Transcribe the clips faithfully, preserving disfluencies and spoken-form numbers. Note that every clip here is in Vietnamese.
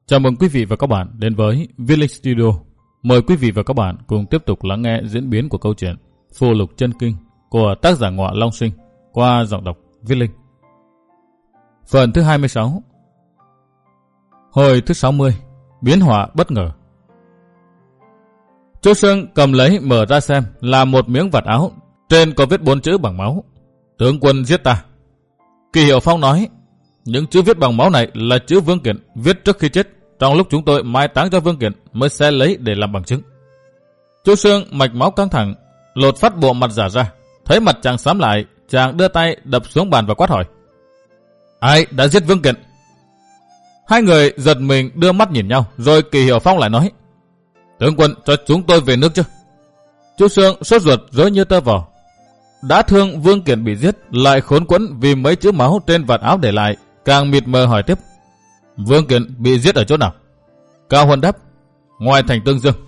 Chào mừng quý vị và các bạn đến với Viết Linh Studio. Mời quý vị và các bạn cùng tiếp tục lắng nghe diễn biến của câu chuyện Phù Lục Chân Kinh của tác giả Ngọa Long Sinh qua giọng đọc Viết Linh. Phần thứ hai mươi sáu. Hồi thứ sáu mươi. Biến họa bất ngờ. Chu Sương cầm lấy mở ra xem là một miếng vạt áo, trên có viết bốn chữ bằng máu: tướng quân giết ta. Kỳ Hiểu Phong nói: những chữ viết bằng máu này là chữ Vương Kiện viết trước khi chết, trong lúc chúng tôi mai táng cho Vương Kiện mới sẽ lấy để làm bằng chứng. Chu Sương mạch máu căng thẳng, lột phát bộ mặt giả ra, thấy mặt chàng xám lại, chàng đưa tay đập xuống bàn và quát hỏi: ai đã giết Vương Kiện? Hai người giật mình đưa mắt nhìn nhau, rồi Kỳ Hiểu Phong lại nói: tướng quân cho chúng tôi về nước chứ. Chu Sương sốt ruột rối như tơ vò. Đã thương Vương Kiện bị giết, lại khốn quẫn vì mấy chữ máu trên vạt áo để lại, càng mịt mờ hỏi tiếp: Vương Kiện bị giết ở chỗ nào? Cao Huân đáp: ngoài thành Tương Dương.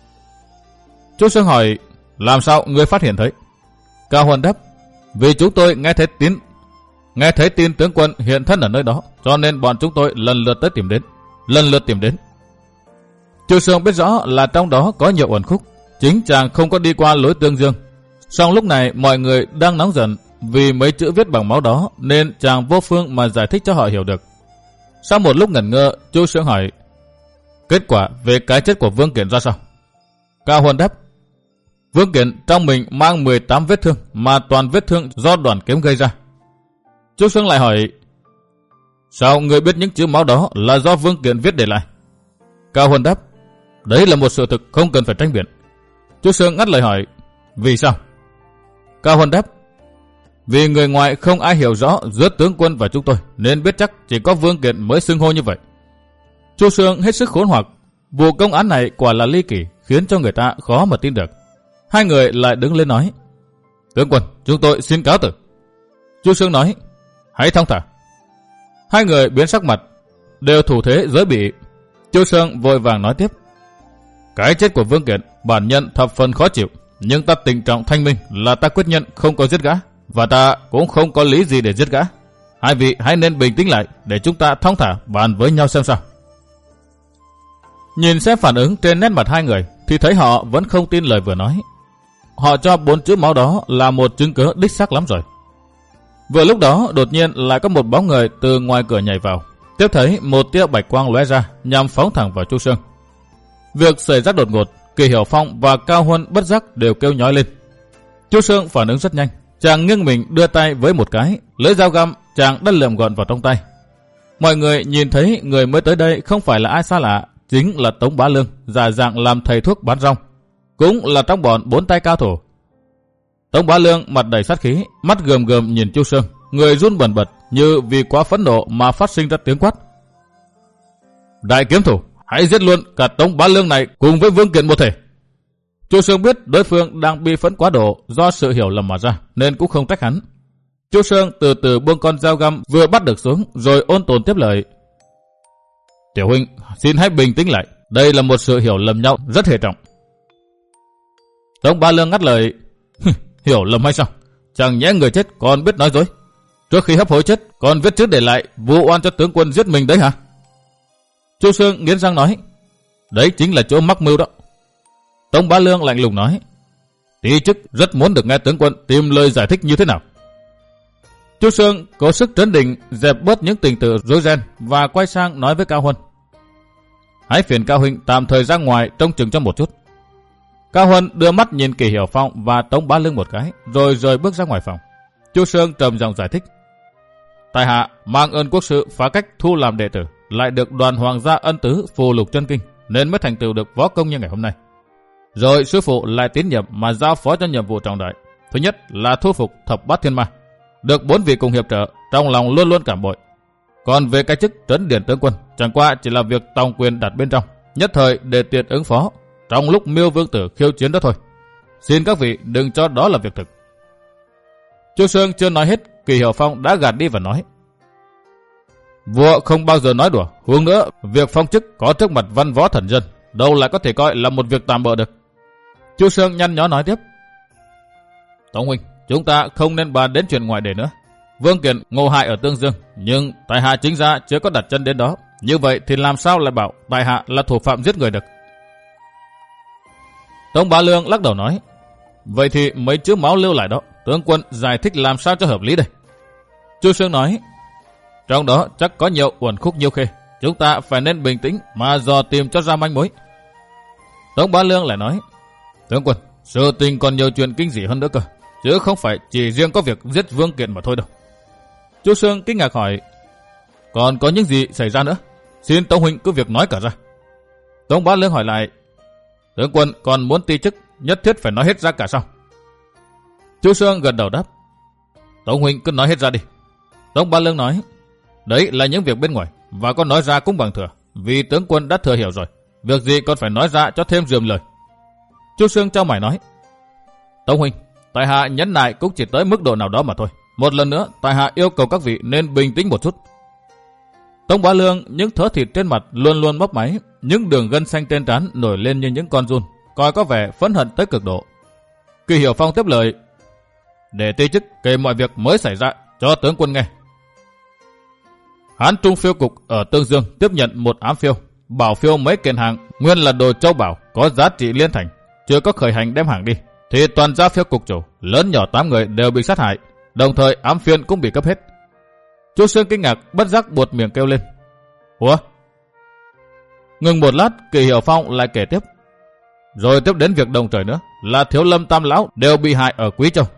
Chu Sương hỏi: làm sao ngươi phát hiện thấy? Cao Huân đáp: vì chúng tôi nghe thấy tin nghe thấy tin tướng quân hiện thân ở nơi đó, cho nên bọn chúng tôi lần lượt tới tìm đến, lần lượt tìm đến. Chu Sương biết rõ là trong đó có nhiều uẩn khúc, chính chàng không có đi qua lối Tương Dương. Song lúc này mọi người đang nóng giận vì mấy chữ viết bằng máu đó, nên chàng vô phương mà giải thích cho họ hiểu được. Sau một lúc ngẩn ngơ, Chu Sương hỏi: kết quả về cái chết của Vương Kiện ra sao? Cao Huân đáp: Vương Kiện trong mình mang mười tám vết thương, mà toàn vết thương do đoàn kiếm gây ra. Chu Sương lại hỏi: sao người biết những chữ máu đó là do Vương Kiện viết để lại? Cao Huân đáp: đấy là một sự thực không cần phải tranh biện. Chu Sương ngắt lời hỏi: vì sao? Cao Huân đáp: vì người ngoài không ai hiểu rõ giữa tướng quân và chúng tôi, nên biết chắc chỉ có Vương Kiện mới xưng hô như vậy. Chu Sương hết sức khốn hoặc. Vụ công án này quả là ly kỳ, khiến cho người ta khó mà tin được. Hai người lại đứng lên nói: tướng quân, chúng tôi xin cáo từ. Chu Sương nói: hãy thong thả. Hai người biến sắc mặt, đều thủ thế giới bị. Chu Sương vội vàng nói tiếp: cái chết của Vương Kiện bản nhân thập phần khó chịu, nhưng ta tình trọng thanh minh là ta quyết nhận không có giết gã, và ta cũng không có lý gì để giết gã. Hai vị hãy nên bình tĩnh lại để chúng ta thong thả bàn với nhau xem sao. Nhìn xem phản ứng trên nét mặt hai người thì thấy họ vẫn không tin lời vừa nói. Họ cho bốn chữ máu đó là một chứng cứ đích xác lắm rồi. Vừa lúc đó đột nhiên lại có một bóng người từ ngoài cửa nhảy vào, tiếp thấy một tia bạch quang lóe ra nhằm phóng thẳng vào Chu Sương. Việc xảy ra đột ngột, Kỳ Hiểu Phong và Cao Huân bất giác đều kêu nhói lên. Chu Sương phản ứng rất nhanh, chàng nghiêng mình đưa tay với một cái, lưỡi dao găm chàng đã lượm gọn vào trong tay. Mọi người nhìn thấy người mới tới đây không phải là ai xa lạ, chính là Tống Bá Lương, giả dạng làm thầy thuốc bán rong, cũng là trong bọn bốn tay cao thủ. Tống Bá Lương mặt đầy sát khí, mắt gườm gườm nhìn Chu Sương, người run bần bật như vì quá phẫn nộ mà phát sinh ra tiếng quát: đại kiếm thủ, hãy giết luôn cả Tống Bá Lương này cùng với Vương Kiện một thể. Chu Sương biết đối phương đang bi phẫn quá độ do sự hiểu lầm mà ra, nên cũng không trách hắn. Chu Sương từ từ buông con dao găm vừa bắt được xuống, rồi ôn tồn tiếp lời: tiểu huynh, xin hãy bình tĩnh lại, đây là một sự hiểu lầm nhau rất hệ trọng. Tống Bá Lương ngắt lời: hiểu lầm hay sao? Chẳng nhẽ người chết còn biết nói dối? Trước khi hấp hối chết còn viết chữ để lại vu oan cho tướng quân giết mình đấy hả? Chu Sương nghiến răng nói: đấy chính là chỗ mắc mưu đó. Tống Bá Lương lạnh lùng nói: tí chức rất muốn được nghe tướng quân tìm lời giải thích như thế nào. Chu Sương có sức trấn định, dẹp bớt những tình tự rối ren và quay sang nói với Cao Huân: hãy phiền Cao huynh tạm thời ra ngoài trông chừng cho một chút. Cao Huân đưa mắt nhìn Kỳ Hiểu Phong và Tống Bá Lương một cái, rồi rời bước ra ngoài phòng. Chu Sương trầm giọng giải thích: tại hạ mang ơn quốc sự phá cách thu làm đệ tử, lại được đoàn hoàng gia ân tứ phù lục chân kinh, nên mới thành tựu được võ công như ngày hôm nay. Rồi sư phụ lại tín nhiệm mà giao phó cho nhiệm vụ trọng đại. Thứ nhất là thu phục thập bát thiên ma, được bốn vị cùng hiệp trợ, trong lòng luôn luôn cảm bội. Còn về cái chức trấn điển tướng quân, chẳng qua chỉ là việc tòng quyền đặt bên trong, nhất thời để tiện ứng phó trong lúc Miêu Vương Tử khiêu chiến đó thôi. Xin các vị đừng cho đó là việc thực. Chu Sương chưa nói hết, Kỳ Hiểu Phong đã gạt đi và nói: vua không bao giờ nói đùa, huống nữa việc phong chức có trước mặt văn võ thần dân, đâu lại có thể coi là một việc tạm bợ được. Chu Sương nhăn nhó nói tiếp: Tống huynh, chúng ta không nên bàn đến chuyện ngoại để nữa. Vương Kiện ngộ hại ở Tương Dương, nhưng tại hạ chính ra chưa có đặt chân đến đó, Như vậy thì làm sao lại bảo tại hạ là thủ phạm giết người được? Tống Bá Lương lắc đầu nói, vậy thì mấy chữ máu lưu lại đó, tướng quân giải thích làm sao cho hợp lý đây? Chu Xương nói, trong đó chắc có nhiều uẩn khúc nhiêu khê, chúng ta phải nên bình tĩnh mà dò tìm cho ra manh mối. Tống Bá Lương lại nói, tướng quân, sự tình còn nhiều chuyện kinh dị hơn nữa cơ, chứ không phải chỉ riêng có việc giết Vương Kiện mà thôi đâu. Chu Xương kinh ngạc hỏi, còn có những gì xảy ra nữa? Xin Tống huynh cứ việc nói cả ra. Tống Bá Lương hỏi lại, tướng quân còn muốn ti chức, nhất thiết phải nói hết ra cả sao? Chu Xương gật đầu đáp, Tống huynh cứ nói hết ra đi. Tống Bá Lương nói, đấy là những việc bên ngoài, và có nói ra cũng bằng thừa, vì tướng quân đã thừa hiểu rồi, việc gì còn phải nói ra cho thêm rườm lời. Chu Xương trao mày nói, Tống huynh, tại hạ nhẫn nại cũng chỉ tới mức độ nào đó mà thôi. Một lần nữa, tại hạ yêu cầu các vị nên bình tĩnh một chút. Tống Bá Lương, những thớ thịt trên mặt luôn luôn mấp máy, những đường gân xanh trên trán nổi lên như những con giun, coi có vẻ phẫn hận tới cực độ. Kỳ Hiểu Phong tiếp lời, để ti chức kể mọi việc mới xảy ra cho tướng quân nghe. Hán Trung phiêu cục ở Tương Dương tiếp nhận một ám phiêu, bảo phiêu mấy kiện hàng nguyên là đồ châu bảo có giá trị liên thành, chưa có khởi hành đem hàng đi, thì toàn gia phiêu cục chủ lớn nhỏ tám người đều bị sát hại, đồng thời ám phiên cũng bị cấp hết. Chu Xương kinh ngạc bất giác buột miệng kêu lên, ủa? Ngừng một lát, Kỳ Hiểu Phong lại kể tiếp, rồi tiếp đến việc đồng trời nữa, là Thiếu Lâm Tam lão đều bị hại ở Quý Châu.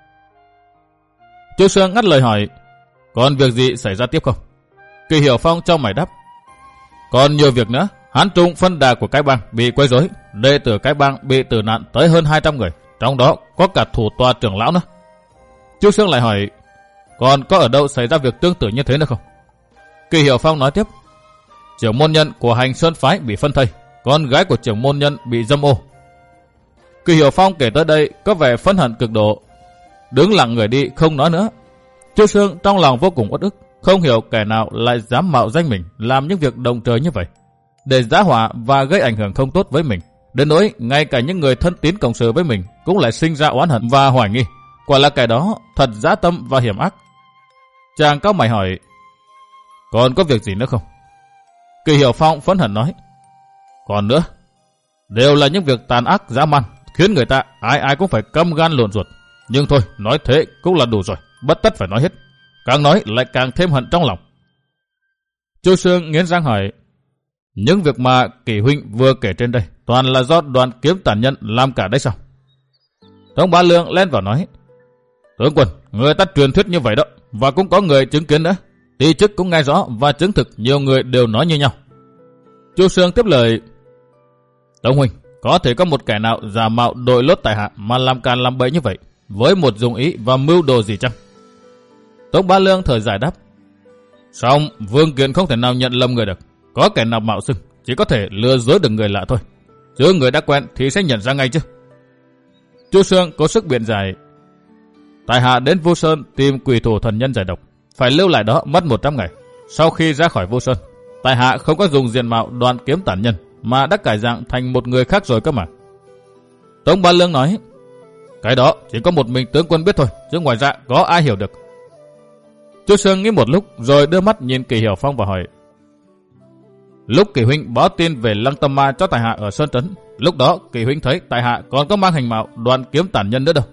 Chu Xương ngắt lời hỏi, còn việc gì xảy ra tiếp không? Kỳ Hiểu Phong cho mày đáp, còn nhiều việc nữa. Hán Trung phân đà của cái bang bị quấy rối, đệ tử cái bang bị tử nạn tới hơn hai trăm người, trong đó có cả thủ tọa trưởng lão nữa. Chu Xương lại hỏi, còn có ở đâu xảy ra việc tương tự như thế nữa không? Kỳ Hiểu Phong nói tiếp, trưởng môn nhân của Hành Sơn phái bị phân thây, con gái của trưởng môn nhân bị dâm ô. Kỳ Hiểu Phong kể tới đây có vẻ phẫn hận cực độ, đứng lặng người đi không nói nữa. Chu Xương trong lòng vô cùng uất ức, không hiểu kẻ nào lại dám mạo danh mình làm những việc đồng trời như vậy, để giá họa và gây ảnh hưởng không tốt với mình, đến nỗi ngay cả những người thân tín cộng sự với mình cũng lại sinh ra oán hận và hoài nghi. Quả là kẻ đó thật dã tâm và hiểm ác. Chàng cao mày hỏi, còn có việc gì nữa không? Kỳ Hiểu Phong phẫn hận nói, còn nữa, đều là những việc tàn ác dã man, khiến người ta ai ai cũng phải căm gan lộn ruột. Nhưng thôi, nói thế cũng là đủ rồi, bất tất phải nói hết. Càng nói lại càng thêm hận trong lòng. Chu Xương nghiến răng hỏi, những việc mà Kỳ huynh vừa kể trên đây toàn là do Đoàn Kiếm tàn nhân làm cả đấy sao? Tống Bá Lương len vào nói, tướng quân, người ta truyền thuyết như vậy đó, và cũng có người chứng kiến nữa. Ti chức cũng nghe rõ và chứng thực nhiều người đều nói như nhau. Chu Xương tiếp lời, Tống huynh, có thể có một kẻ nào giả mạo đội lốt tại hạ mà làm càn làm bậy như vậy, với một dụng ý và mưu đồ gì chăng? Tống Bá Lương thở dài đáp, song Vương Kiện không thể nào nhận lầm người được. Có kẻ nào mạo xưng chỉ có thể lừa dối được người lạ thôi, chứ người đã quen thì sẽ nhận ra ngay chứ. Chu Xương có sức biện giải, tại hạ đến Vu Sơn tìm quỷ thủ thần nhân giải độc, phải lưu lại đó mất một trăm ngày. Sau khi ra khỏi Vu Sơn, tại hạ không có dùng diện mạo Đoàn Kiếm tản nhân, mà đã cải dạng thành một người khác rồi cơ mà. Tống Bá Lương nói, cái đó chỉ có một mình tướng quân biết thôi, chứ ngoài ra có ai hiểu được. Chu Xương nghĩ một lúc rồi đưa mắt nhìn Kỳ Hiểu Phong và hỏi, lúc Kỳ huynh báo tin về Lăng Tâm Ma cho tại hạ ở Sơn Trấn, lúc đó Kỳ huynh thấy tại hạ còn có mang hình mạo Đoàn Kiếm tản nhân nữa đâu?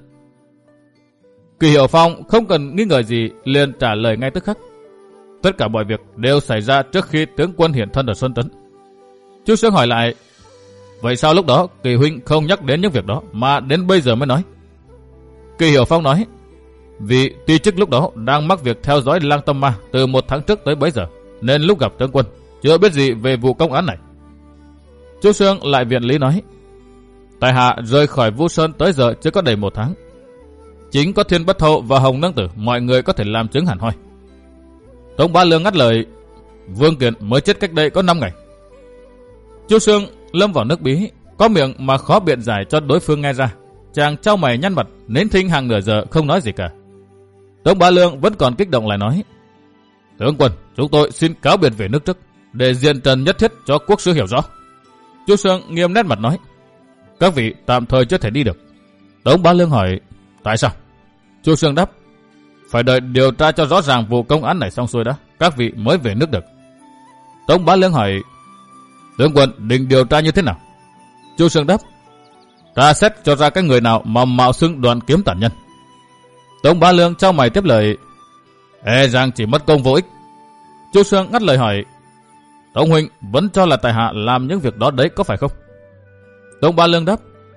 Kỳ Hiểu Phong không cần nghi ngờ gì liền trả lời ngay tức khắc, tất cả mọi việc đều xảy ra trước khi tướng quân hiện thân ở Sơn Trấn. Chu Xương hỏi lại, vậy sao lúc đó Kỳ huynh không nhắc đến những việc đó mà đến bây giờ mới nói? Kỳ Hiểu Phong nói, vì ti chức lúc đó đang mắc việc theo dõi Lăng Tâm Ma từ một tháng trước tới bấy giờ, nên lúc gặp tướng quân chưa biết gì về vụ công án này. Chu Xương lại viện lý nói, tại hạ rời khỏi Vu Sơn tới giờ chưa có đầy một tháng. Chính có Thiên Bất Thâu và Hồng Nương Tử mọi người có thể làm chứng hẳn hoi. Tống Bá Lương ngắt lời, Vương Kiện mới chết cách đây có năm ngày. Chu Xương lâm vào nước bí, có miệng mà khó biện giải cho đối phương nghe ra. Chàng trao mày nhăn mặt, nín thinh hàng nửa giờ không nói gì cả. Tống Bá Lương vẫn còn kích động lại nói, tướng quân, chúng tôi xin cáo biệt về nước trước, để diện trần nhất thiết cho quốc sư hiểu rõ. Chu Xương nghiêm nét mặt nói, các vị tạm thời chưa thể đi được. Tống Bá Lương hỏi, tại sao? Chu Xương đáp, phải đợi điều tra cho rõ ràng vụ công án này xong xuôi đã, các vị mới về nước được. Tống Bá Lương hỏi: tướng quân định điều tra như thế nào? Chu Xương đáp: ta xét cho ra cái người nào mà mạo xưng Đoàn Kiếm tản nhân. Tống Bá Lương trao mày tiếp lời: e rằng chỉ mất công vô ích. Chu Xương ngắt lời hỏi: Tống huynh vẫn cho là tại hạ làm những việc đó đấy có phải không? Tống Bá Lương đáp: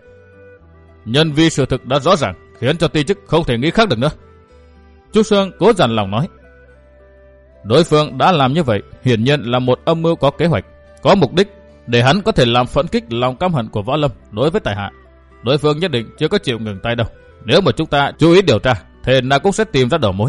nhân vi sự thực đã rõ ràng, khiến cho ti chức không thể nghĩ khác được nữa. Chu Xương cố dằn lòng nói: đối phương đã làm như vậy hiển nhiên là một âm mưu có kế hoạch, có mục đích, để hắn có thể làm phẫn kích lòng căm hận của Võ Lâm đối với tại hạ. Đối phương nhất định chưa có chịu ngừng tay đâu. Nếu mà chúng ta chú ý điều tra, thì nào cũng sẽ tìm ra đầu mối.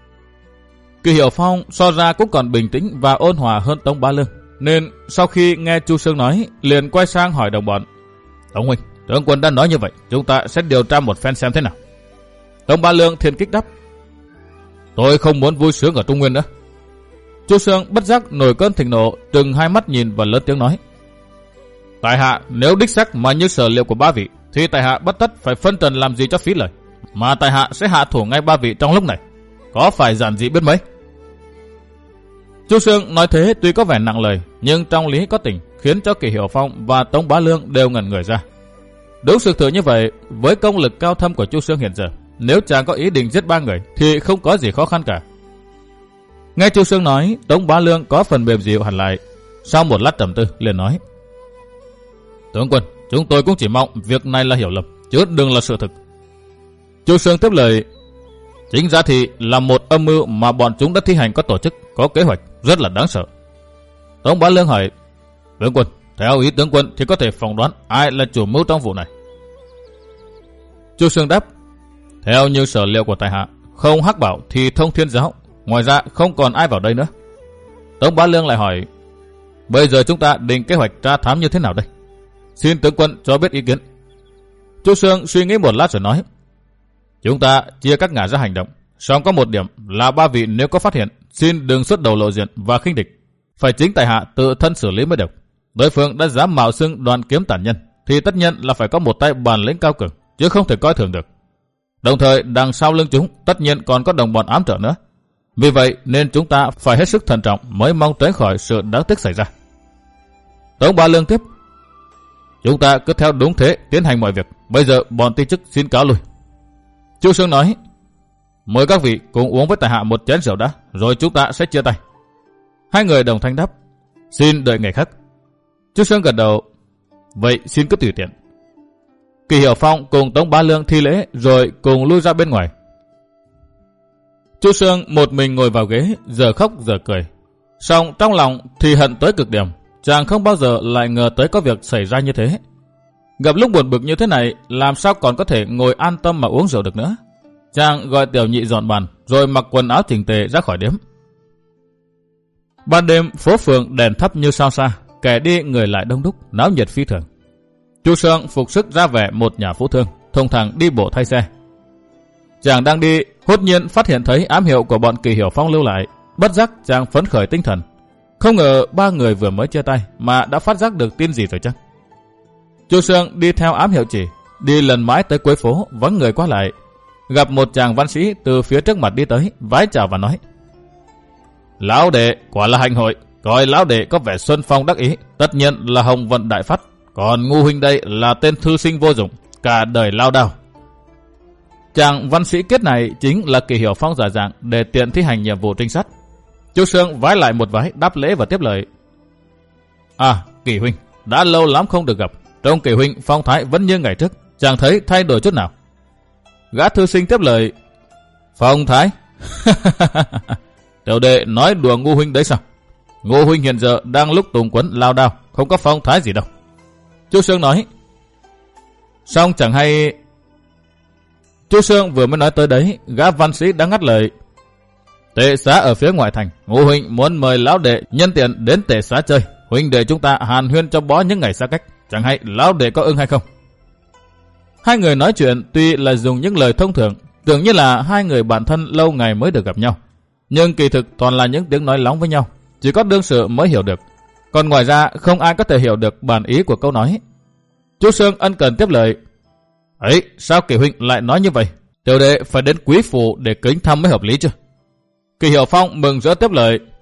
Kỳ Hiểu Phong so ra cũng còn bình tĩnh và ôn hòa hơn Tống Bá Lương, nên sau khi nghe Chu Xương nói, liền quay sang hỏi đồng bọn: Tống huynh, tướng quân đã nói như vậy, chúng ta sẽ điều tra một phen xem thế nào. Tống Bá Lương thiên kích đáp: tôi không muốn vui sướng ở Trung Nguyên nữa. Chu Xương bất giác nổi cơn thịnh nộ, trừng hai mắt nhìn và lớn tiếng nói: tại hạ nếu đích xác mà như sở liệu của ba vị, thì tại hạ bất tất phải phân trần làm gì cho phí lời, mà tại hạ sẽ hạ thủ ngay ba vị trong lúc này. Có phải giản dị biết mấy? Chu Xương nói thế tuy có vẻ nặng lời, nhưng trong lý có tình, khiến cho Kỳ Hiểu Phong và Tống Bá Lương đều ngẩn người ra. Đúng sự thừa như vậy, với công lực cao thâm của Chu Xương hiện giờ, nếu chàng có ý định giết ba người thì không có gì khó khăn cả. Nghe Chu Xương nói, Tống Bá Lương có phần mềm dịu hẳn lại. Sau một lát trầm tư, liền nói: tướng quân, chúng tôi cũng chỉ mong việc này là hiểu lầm, chứ đừng là sự thực. Chu Xương tiếp lời: chính ra thì là một âm mưu mà bọn chúng đã thi hành có tổ chức, có kế hoạch, rất là đáng sợ. Tống Bá Lương hỏi: tướng quân, theo ý tướng quân thì có thể phỏng đoán ai là chủ mưu trong vụ này? Chu Xương đáp: theo như sở liệu của tại hạ, không Hắc Bảo thì Thông Thiên Giáo, ngoài ra không còn ai vào đây nữa. Tống Bá Lương lại hỏi: bây giờ chúng ta định kế hoạch tra thám như thế nào đây? Xin tướng quân cho biết ý kiến. Chu Xương suy nghĩ một lát rồi nói: chúng ta chia các ngả ra hành động, song có một điểm là ba vị nếu có phát hiện, xin đừng xuất đầu lộ diện và khinh địch, phải chính tại hạ tự thân xử lý mới được. Đối phương đã dám mạo xưng Đoàn Kiếm tản nhân, thì tất nhiên là phải có một tay bản lĩnh cao cường, chứ không thể coi thường được. Đồng thời đằng sau lưng chúng tất nhiên còn có đồng bọn ám trợ nữa. Vì vậy nên chúng ta phải hết sức thận trọng mới mong tránh khỏi sự đáng tiếc xảy ra. Tống Bá Lương tiếp: chúng ta cứ theo đúng thế tiến hành mọi việc. Bây giờ bọn ti chức xin cáo lui. Chu Xương nói: mời các vị cùng uống với tại hạ một chén rượu đã, rồi chúng ta sẽ chia tay. Hai người đồng thanh đáp: xin đợi ngày khác. Chu Xương gật đầu: vậy xin cứ tùy tiện. Kỳ Hiểu Phong cùng Tống Bá Lương thi lễ rồi cùng lui ra bên ngoài. Chu Xương một mình ngồi vào ghế, giờ khóc giờ cười. Song trong lòng thì hận tới cực điểm, chàng không bao giờ lại ngờ tới có việc xảy ra như thế. Gặp lúc buồn bực như thế này, làm sao còn có thể ngồi an tâm mà uống rượu được nữa. Chàng gọi tiểu nhị dọn bàn, rồi mặc quần áo chỉnh tề ra khỏi điếm. Ban đêm phố phường đèn thắp như sao xa, kẻ đi người lại đông đúc, náo nhiệt phi thường. Chu Xương phục sức ra vẻ một nhà phú thương, thông thẳng đi bộ thay xe. Chàng đang đi, hốt nhiên phát hiện thấy ám hiệu của bọn Kỳ Hiểu Phong lưu lại, bất giác chàng phấn khởi tinh thần. Không ngờ ba người vừa mới chia tay mà đã phát giác được tin gì rồi chăng? Chu Xương đi theo ám hiệu chỉ, đi lần mãi tới cuối phố vắng người qua lại, gặp một chàng văn sĩ từ phía trước mặt đi tới, vái chào và nói: lão đệ quả là hạnh hội, coi lão đệ có vẻ xuân phong đắc ý, tất nhiên là hồng vận đại phát. Còn ngu huynh đây là tên thư sinh vô dụng, cả đời lao đao. Chàng văn sĩ kết này chính là Kỳ Hiểu Phong giả dạng để tiện thi hành nhiệm vụ trinh sát. Chu Xương vái lại một vái đáp lễ và tiếp lời: à, Kỳ huynh, đã lâu lắm không được gặp. Trông Kỳ huynh phong thái vẫn như ngày trước, chẳng thấy thay đổi chút nào. Gã thư sinh tiếp lời: phong thái? Tiểu đệ nói đùa ngu huynh đấy sao? Ngu huynh hiện giờ đang lúc tùng quấn lao đao, không có phong thái gì đâu. Chu Xương nói: song chẳng hay. Chu Xương vừa mới nói tới đấy, gã văn sĩ đã ngắt lời: tệ xá ở phía ngoại thành, ngu huynh muốn mời lão đệ nhân tiện đến tệ xá chơi, huynh đệ chúng ta hàn huyên cho bó những ngày xa cách, chẳng hay lão đệ có ưng hay không? Hai người nói chuyện tuy là dùng những lời thông thường, tưởng như là hai người bạn thân lâu ngày mới được gặp nhau, nhưng kỳ thực toàn là những tiếng nói lóng với nhau, chỉ có đương sự mới hiểu được, còn ngoài ra không ai có thể hiểu được bản ý của câu nói. Chu Xương ân cần tiếp lời: ấy, sao Kỳ huynh lại nói như vậy? Tiểu đệ phải đến quý phủ để kính thăm mới hợp lý chứ? Kỳ Hiểu Phong mừng rỡ tiếp lời: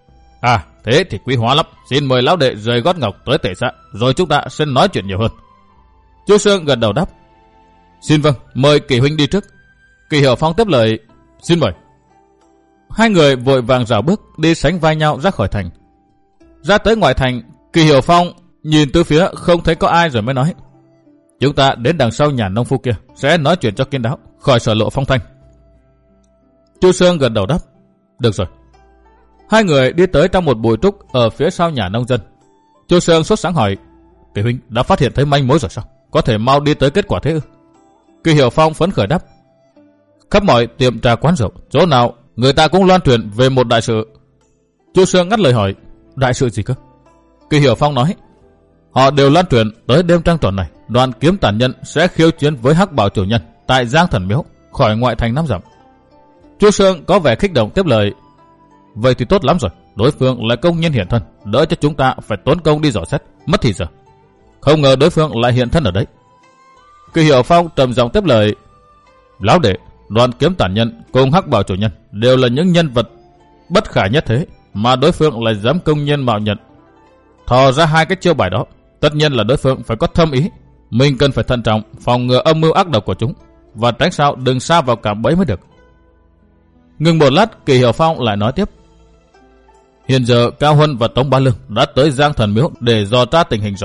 À, thế thì quý hóa lắm. Xin mời lão đệ rời gót ngọc tới tể xã, rồi chúng ta sẽ nói chuyện nhiều hơn. Chu Sương gật đầu đáp. Xin vâng, mời Kỳ huynh đi trước. Kỳ Hiểu Phong tiếp lời. Xin mời. Hai người vội vàng rảo bước đi sánh vai nhau ra khỏi thành. Ra tới ngoài thành, Kỳ Hiểu Phong nhìn từ phía không thấy có ai rồi mới nói. Chúng ta đến đằng sau nhà nông phu kia, sẽ nói chuyện cho kín đáo, khỏi sở lộ phong thanh. Chu Sương gật đầu đáp. Được rồi. Hai người đi tới trong một bụi trúc ở phía sau nhà nông dân. Chu Sương sốt sáng hỏi. Kỳ huynh đã phát hiện thấy manh mối rồi sao? Có thể mau đi tới kết quả thế ư? Kỳ Hiểu Phong phấn khởi đáp. Khắp mọi tiệm trà quán rượu, chỗ nào người ta cũng loan truyền về một đại sự. Chu Sương ngắt lời hỏi. Đại sự gì cơ? Kỳ Hiểu Phong nói. Họ đều loan truyền tới đêm trăng tròn này, đoàn kiếm tàn nhân sẽ khiêu chiến với Hắc Bảo chủ nhân tại Giang Thần Miếu, khỏi ngoại thành năm dặm. Chu Sương có vẻ kích động tiếp lời. Vậy thì tốt lắm rồi, đối phương lại công nhiên hiện thân, đỡ cho chúng ta phải tốn công đi dò xét, mất thì giờ. Không ngờ đối phương lại hiện thân ở đấy. Kỳ Hiểu Phong trầm giọng tiếp lời. Lão đệ, đoàn kiếm tàn nhân cùng Hắc Bảo chủ nhân đều là những nhân vật bất khả nhất thế, mà đối phương lại dám công nhiên mạo nhận thò ra hai cái chiêu bài đó. Tất nhiên là đối phương phải có thâm ý. Mình cần phải thận trọng, phòng ngừa âm mưu ác độc của chúng, và tránh sao đừng sa vào cạm bẫy mới được. Ngừng một lát, Kỳ Hiểu Phong lại nói tiếp. Hiện giờ Cao Huân và Tống Bá Lương đã tới Giang Thần Miếu để dò tra tình hình rồi.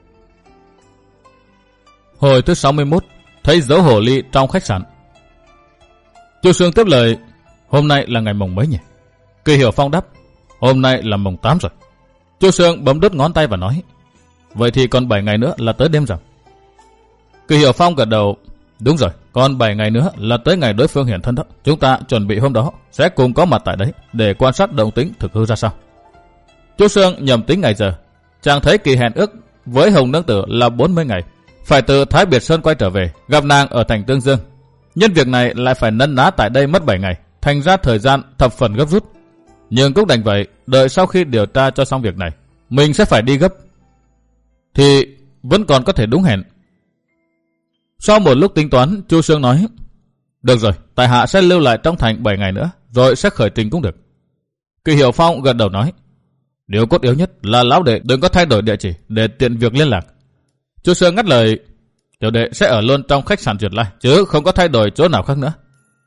Hồi thứ sáu mươi mốt, thấy dấu hổ ly trong khách sạn. Chu Sương tiếp lời. Hôm nay là ngày mồng mấy nhỉ? Kỳ Hiểu Phong đáp. Hôm nay là mồng tám rồi. Chu Sương bấm đứt ngón tay và nói. Vậy thì còn bảy ngày nữa là tới đêm rằm. Kỳ Hiểu Phong gật đầu. Đúng rồi, còn bảy ngày nữa là tới ngày đối phương hiện thân đó. Chúng ta chuẩn bị hôm đó sẽ cùng có mặt tại đấy để quan sát động tĩnh thực hư ra sao. Chu Sương nhầm tính ngày giờ. Chàng thấy kỳ hẹn ước với Hồng Nương Tử là bốn mươi ngày, phải từ Thái Biệt Sơn quay trở về, gặp nàng ở thành Tương Dương. Nhân việc này lại phải nấn ná tại đây mất bảy ngày, thành ra thời gian thập phần gấp rút. Nhưng cũng đành vậy, đợi sau khi điều tra cho xong việc này, mình sẽ phải đi gấp, thì vẫn còn có thể đúng hẹn. Sau một lúc tính toán, Chu Sương nói. Được rồi, tại hạ sẽ lưu lại trong thành bảy ngày nữa, rồi sẽ khởi trình cũng được. Kỳ Hiểu Phong gật đầu nói. Điều cốt yếu nhất là lão đệ đừng có thay đổi địa chỉ để tiện việc liên lạc. Chu Sương ngắt lời. Tiểu đệ sẽ ở luôn trong khách sạn Duyệt Lai, chứ không có thay đổi chỗ nào khác nữa.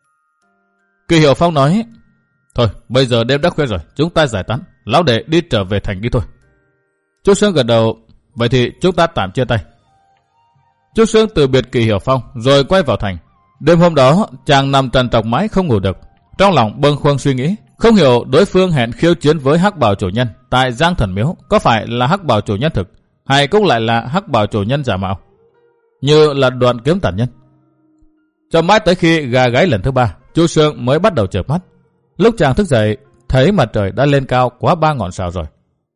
Kỳ Hiểu Phong nói. Thôi, bây giờ đêm đã khuya rồi, chúng ta giải tán. Lão đệ đi trở về thành đi thôi. Chu Sương gật đầu. Vậy thì chúng ta tạm chia tay. Chu Sương từ biệt Kỳ Hiểu Phong rồi quay vào thành. Đêm hôm đó chàng nằm trằn trọc mãi không ngủ được, trong lòng bâng khuâng suy nghĩ, không hiểu đối phương hẹn khiêu chiến với Hắc Bảo chủ nhân tại Giang Thần Miếu có phải là Hắc Bảo chủ nhân thực, hay cũng lại là Hắc Bảo chủ nhân giả mạo, như là Đoàn kiếm tàn nhân. Cho mãi tới khi gà gáy lần thứ ba, Chu Sương mới bắt đầu chợp mắt. Lúc chàng thức dậy, thấy mặt trời đã lên cao quá ba ngọn sao rồi.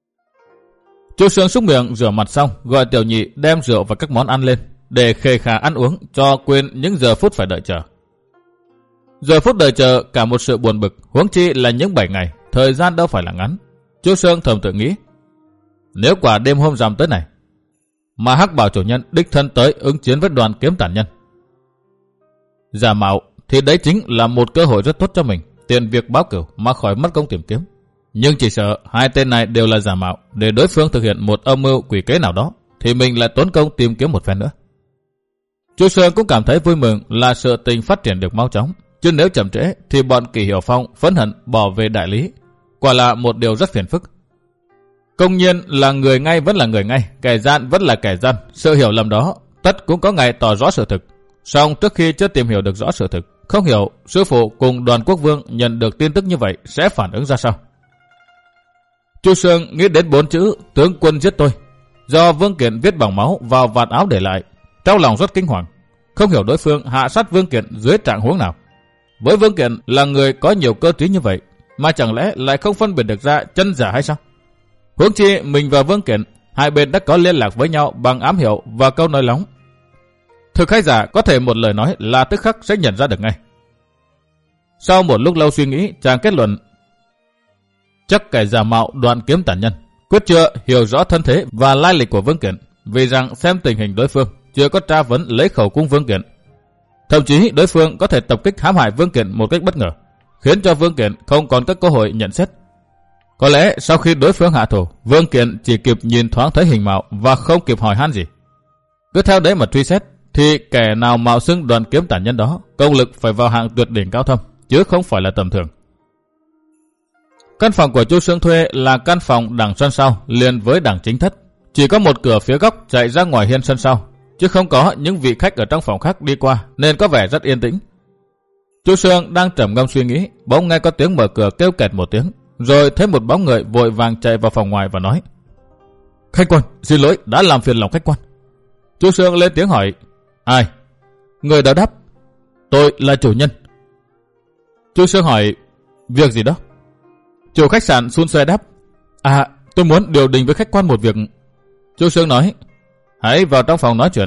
Chu Sương súc miệng rửa mặt xong, gọi Tiểu Nhị đem rượu và các món ăn lên, để khề khà ăn uống cho quên những giờ phút phải đợi chờ. Giờ phút đợi chờ cả một sự buồn bực, huống chi là những bảy ngày, thời gian đâu phải là ngắn. Chu Sương thầm tự nghĩ, nếu quả đêm hôm rằm tới này mà Hắc Bảo chủ nhân đích thân tới ứng chiến với Đoàn kiếm tàn nhân giả mạo, thì đấy chính là một cơ hội rất tốt cho mình, tiện việc báo cửu mà khỏi mất công tìm kiếm. Nhưng chỉ sợ hai tên này đều là giả mạo, để đối phương thực hiện một âm mưu quỷ kế nào đó, thì mình lại tốn công tìm kiếm một phen nữa. Chu Sương cũng cảm thấy vui mừng là sự tình phát triển được mau chóng, chứ nếu chậm trễ thì bọn Kỳ Hiểu Phong phẫn hận bỏ về đại lý, quả là một điều rất phiền phức. Công nhiên là người ngay vẫn là người ngay, kẻ gian vẫn là kẻ gian, sự hiểu lầm đó tất cũng có ngày tỏ rõ sự thực. Song trước khi chưa tìm hiểu được rõ sự thực, không hiểu sư phụ cùng Đoàn Quốc Vương nhận được tin tức như vậy sẽ phản ứng ra sao. Chu Sương nghĩ đến bốn chữ tướng quân giết tôi, do Vương Kiện viết bằng máu vào vạt áo để lại, trong lòng rất kinh hoàng, không hiểu đối phương hạ sát Vương Kiện dưới trạng huống nào. Với Vương Kiện là người có nhiều cơ trí như vậy, mà chẳng lẽ lại không phân biệt được ra chân giả hay sao? Huống chi mình và Vương Kiện hai bên đã có liên lạc với nhau bằng ám hiệu và câu nói lóng. Thực hay giả có thể một lời nói là tức khắc sẽ nhận ra được ngay. Sau một lúc lâu suy nghĩ, chàng kết luận chắc kẻ giả mạo Đoàn kiếm tàn nhân quyết chưa hiểu rõ thân thế và lai lịch của Vương Kiện, vì rằng xem tình hình đối phương chưa có tra vấn lấy khẩu cung Vương Kiện. Thậm chí đối phương có thể tập kích hãm hại Vương Kiện một cách bất ngờ, khiến cho Vương Kiện không còn các cơ hội nhận xét. Có lẽ sau khi đối phương hạ thủ, Vương Kiện chỉ kịp nhìn thoáng thấy hình mạo và không kịp hỏi han gì. Cứ theo đấy mà truy xét, thì kẻ nào mạo xưng Đoàn Kiếm tàn nhân đó, công lực phải vào hạng tuyệt đỉnh cao thâm, chứ không phải là tầm thường. Căn phòng của Chu Sương thuê là căn phòng đằng sân sau, liền với đằng chính thất. Chỉ có một cửa phía góc chạy ra ngoài hiên sân sau, chứ không có những vị khách ở trong phòng khác đi qua, nên có vẻ rất yên tĩnh. Chu Sương đang trầm ngâm suy nghĩ, bỗng nghe có tiếng mở cửa kêu kẹt một tiếng, rồi thấy một bóng người vội vàng chạy vào phòng ngoài và nói: "Khách quan, xin lỗi đã làm phiền lòng khách quan." Chu Sương lên tiếng hỏi: "Ai?" Người đó đáp: "Tôi là chủ nhân." Chu Sương hỏi: "Việc gì đó?" Chủ khách sạn xun xoe đáp: "À, tôi muốn điều đình với khách quan một việc." Chu Sương nói: "Hãy vào trong phòng nói chuyện."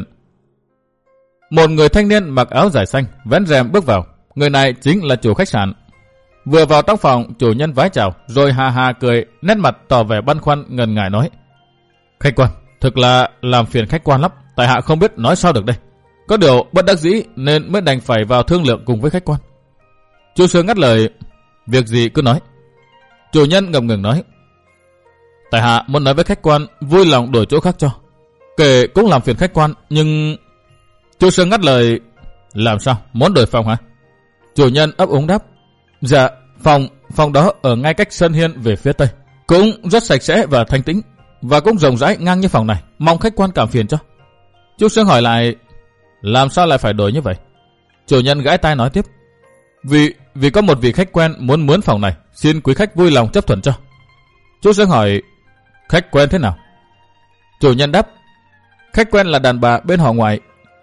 Một người thanh niên mặc áo dài xanh vén rèm bước vào. Người này chính là chủ khách sạn. Vừa vào trong phòng, chủ nhân vái chào rồi hà hà cười, nét mặt tỏ vẻ băn khoăn ngần ngại nói: "Khách quan, thực là làm phiền khách quan lắm, tại hạ không biết nói sao được đây. Có điều bất đắc dĩ nên mới đành phải vào thương lượng cùng với khách quan." Chu Sương ngắt lời: "Việc gì cứ nói." Chủ nhân ngập ngừng nói: "Tại hạ muốn nói với khách quan, vui lòng đổi chỗ khác cho. Kể cũng làm phiền khách quan, nhưng..." Chu Sương ngắt lời: "Làm sao, muốn đổi phòng hả?" Chủ nhân ấp úng đáp: "Dạ, phòng phòng đó ở ngay cách sân hiên về phía tây, cũng rất sạch sẽ và thanh tĩnh, và cũng rộng rãi ngang như phòng này, mong khách quan cảm phiền cho." Chu Sương hỏi lại: "Làm sao lại phải đổi như vậy?" Chủ nhân gãi tai nói tiếp: Vì vì có một vị khách quen muốn mướn phòng này, xin quý khách vui lòng chấp thuận cho." Chu Sương hỏi: "Khách quen thế nào?" Chủ nhân đáp: "Khách quen là đàn bà bên họ ngoại."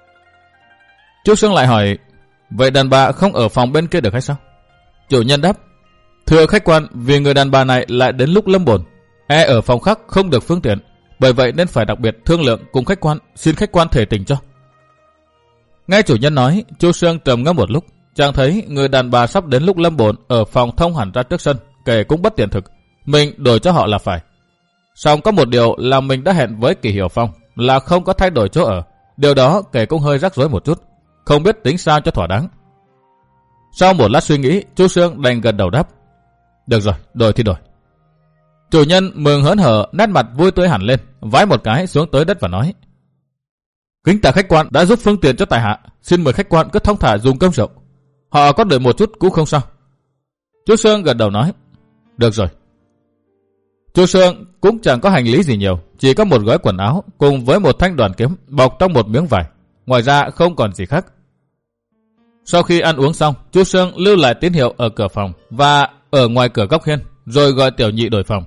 Chu Sương lại hỏi: "Vậy đàn bà không ở phòng bên kia được hay sao?" Chủ nhân đáp: "Thưa khách quan, vì người đàn bà này lại đến lúc lâm bồn, e ở phòng khác không được phương tiện, bởi vậy nên phải đặc biệt thương lượng cùng khách quan, xin khách quan thể tình cho." Nghe chủ nhân nói, Chu Sương trầm ngâm một lúc, chàng thấy người đàn bà sắp đến lúc lâm bồn ở phòng thông hẳn ra trước sân, kể cũng bất tiện thực, mình đổi cho họ là phải. Song có một điều là mình đã hẹn với Kỳ Hiểu Phong là không có thay đổi chỗ ở, điều đó kể cũng hơi rắc rối một chút, không biết tính sao cho thỏa đáng. Sau một lát suy nghĩ, Chu Sương đành gật đầu đáp: "Được rồi, đổi thì đổi." Chủ nhân mừng hớn hở, nét mặt vui tươi hẳn lên, vái một cái xuống tới đất và nói: "Kính tạ khách quan đã giúp phương tiện cho tại hạ, xin mời khách quan cứ thong thả dùng cơm rượu. Họ có đợi một chút cũng không sao." Chu Sương gật đầu nói: "Được rồi." Chu Sương cũng chẳng có hành lý gì nhiều, chỉ có một gói quần áo cùng với một thanh đoàn kiếm bọc trong một miếng vải, ngoài ra không còn gì khác. Sau khi ăn uống xong, Chu Sương lưu lại tín hiệu ở cửa phòng và ở ngoài cửa góc hiên, rồi gọi tiểu nhị đổi phòng.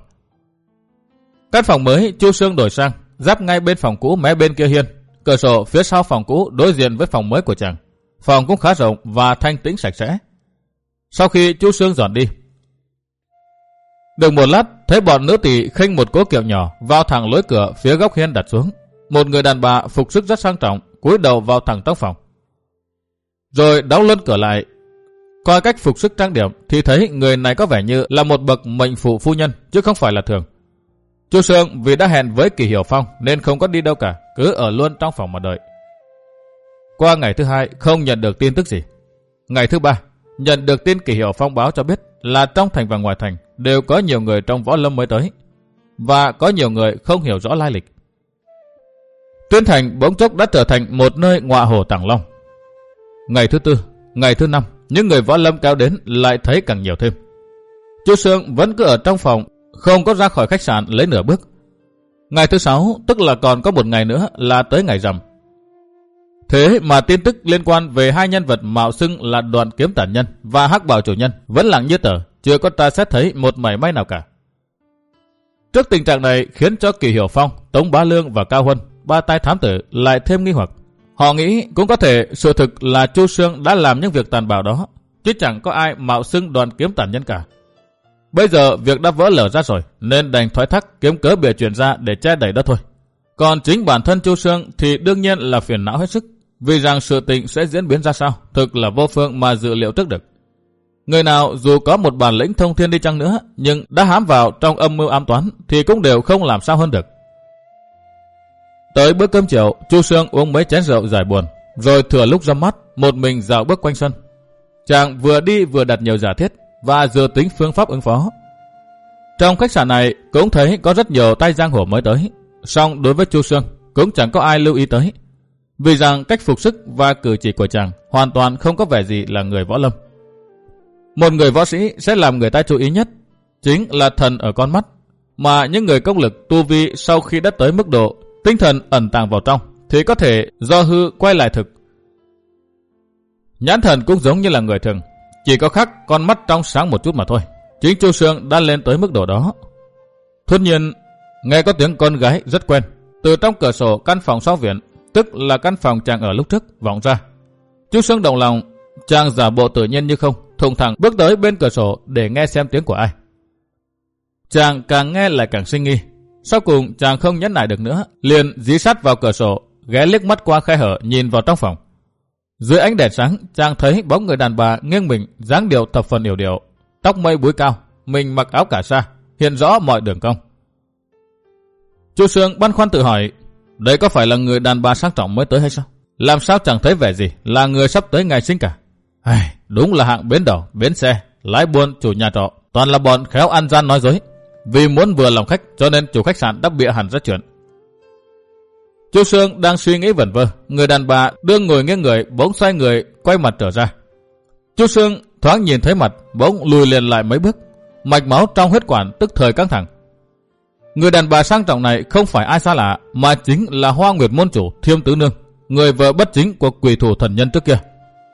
Căn phòng mới Chu Sương đổi sang, giáp ngay bên phòng cũ mé bên kia hiên, cửa sổ phía sau phòng cũ đối diện với phòng mới của chàng. Phòng cũng khá rộng và thanh tĩnh sạch sẽ. Sau khi Chu Sương dọn đi, được một lát thấy bọn nữ tỳ khênh một cỗ kiệu nhỏ vào thẳng lối cửa phía góc hiên đặt xuống. Một người đàn bà phục sức rất sang trọng cúi đầu vào thẳng trong phòng, rồi đóng luôn cửa lại. Coi cách phục sức trang điểm thì thấy người này có vẻ như là một bậc mệnh phụ phu nhân, chứ không phải là thường. Chu Sương vì đã hẹn với Kỳ Hiểu Phong nên không có đi đâu cả, cứ ở luôn trong phòng mà đợi. Qua ngày thứ hai không nhận được tin tức gì. Ngày thứ ba nhận được tin Kỳ Hiểu Phong báo cho biết là trong thành và ngoài thành đều có nhiều người trong võ lâm mới tới, và có nhiều người không hiểu rõ lai lịch. Tuyên thành bỗng chốc đã trở thành một nơi ngọa hổ tàng long. Ngày thứ tư, ngày thứ năm, những người võ lâm kéo đến lại thấy càng nhiều thêm. Chu Sương vẫn cứ ở trong phòng, không có ra khỏi khách sạn lấy nửa bước. Ngày thứ sáu, tức là còn có một ngày nữa là tới ngày rằm. Thế mà tin tức liên quan về hai nhân vật mạo xưng là Đoàn Kiếm tản nhân và Hắc Bảo chủ nhân vẫn lặng như tờ, chưa có tra xét thấy một mảy may nào cả. Trước tình trạng này khiến cho Kỳ Hiểu Phong, Tống Bá Lương và Cao Huân, ba tay thám tử lại thêm nghi hoặc. Họ nghĩ cũng có thể sự thực là Chu Sương đã làm những việc tàn bạo đó, chứ chẳng có ai mạo xưng Đoàn Kiếm tản nhân cả. Bây giờ việc đã vỡ lở ra rồi, nên đành thoái thác kiếm cớ bịa chuyện ra để che đậy đó thôi. Còn chính bản thân Chu Sương thì đương nhiên là phiền não hết sức, vì rằng sự tình sẽ diễn biến ra sao, thực là vô phương mà dự liệu trước được. Người nào dù có một bản lĩnh thông thiên đi chăng nữa, nhưng đã hám vào trong âm mưu ám toán thì cũng đều không làm sao hơn được. Tới bữa cơm chiều, Chu Sương uống mấy chén rượu giải buồn, rồi thừa lúc râm mắt, một mình dạo bước quanh sân. Chàng vừa đi vừa đặt nhiều giả thiết và dự tính phương pháp ứng phó. Trong khách sạn này cũng thấy có rất nhiều tay giang hồ mới tới, song đối với Chu Xương cũng chẳng có ai lưu ý tới, vì rằng cách phục sức và cử chỉ của chàng hoàn toàn không có vẻ gì là người võ lâm. Một người võ sĩ sẽ làm người ta chú ý nhất chính là thần ở con mắt, mà những người công lực tu vi sau khi đã tới mức độ tinh thần ẩn tàng vào trong thì có thể do hư quay lại thực. Nhãn thần cũng giống như là người thường, chỉ có khác con mắt trong sáng một chút mà thôi. Chính Chu Xương đã lên tới mức độ đó.突nhiên nghe có tiếng con gái rất quen từ trong cửa sổ căn phòng sau viện, tức là căn phòng chàng ở lúc trước, vọng ra. Chu Xương động lòng, chàng giả bộ tự nhiên như không, thùng thẳng bước tới bên cửa sổ để nghe xem tiếng của ai. Chàng càng nghe lại càng sinh nghi. Sau cùng chàng không nhẫn nại được nữa, liền dí sát vào cửa sổ, ghé liếc mắt qua khe hở nhìn vào trong phòng. Dưới ánh đèn sáng, chàng thấy bóng người đàn bà nghiêng mình, dáng điệu thập phần yểu điệu, tóc mây búi cao, mình mặc áo cà sa, hiện rõ mọi đường cong. Chu Xương băn khoăn tự hỏi, đây có phải là người đàn bà sang trọng mới tới hay sao? Làm sao chẳng thấy vẻ gì là người sắp tới ngày sinh cả. Ai, đúng là hạng bến đỏ, bến xe, lái buôn, chủ nhà trọ, toàn là bọn khéo ăn gian nói dối. Vì muốn vừa lòng khách cho nên chủ khách sạn đã bịa hẳn ra chuyện. Chu Xương đang suy nghĩ vẩn vơ, người đàn bà đương ngồi nghiêng người bỗng xoay người quay mặt trở ra. Chu Xương thoáng nhìn thấy mặt, bỗng lùi liền lại mấy bước, mạch máu trong huyết quản tức thời căng thẳng. Người đàn bà sang trọng này không phải ai xa lạ, mà chính là Hoa Nguyệt môn chủ Thiêm Tứ Nương, người vợ bất chính của quỷ thủ thần nhân trước kia.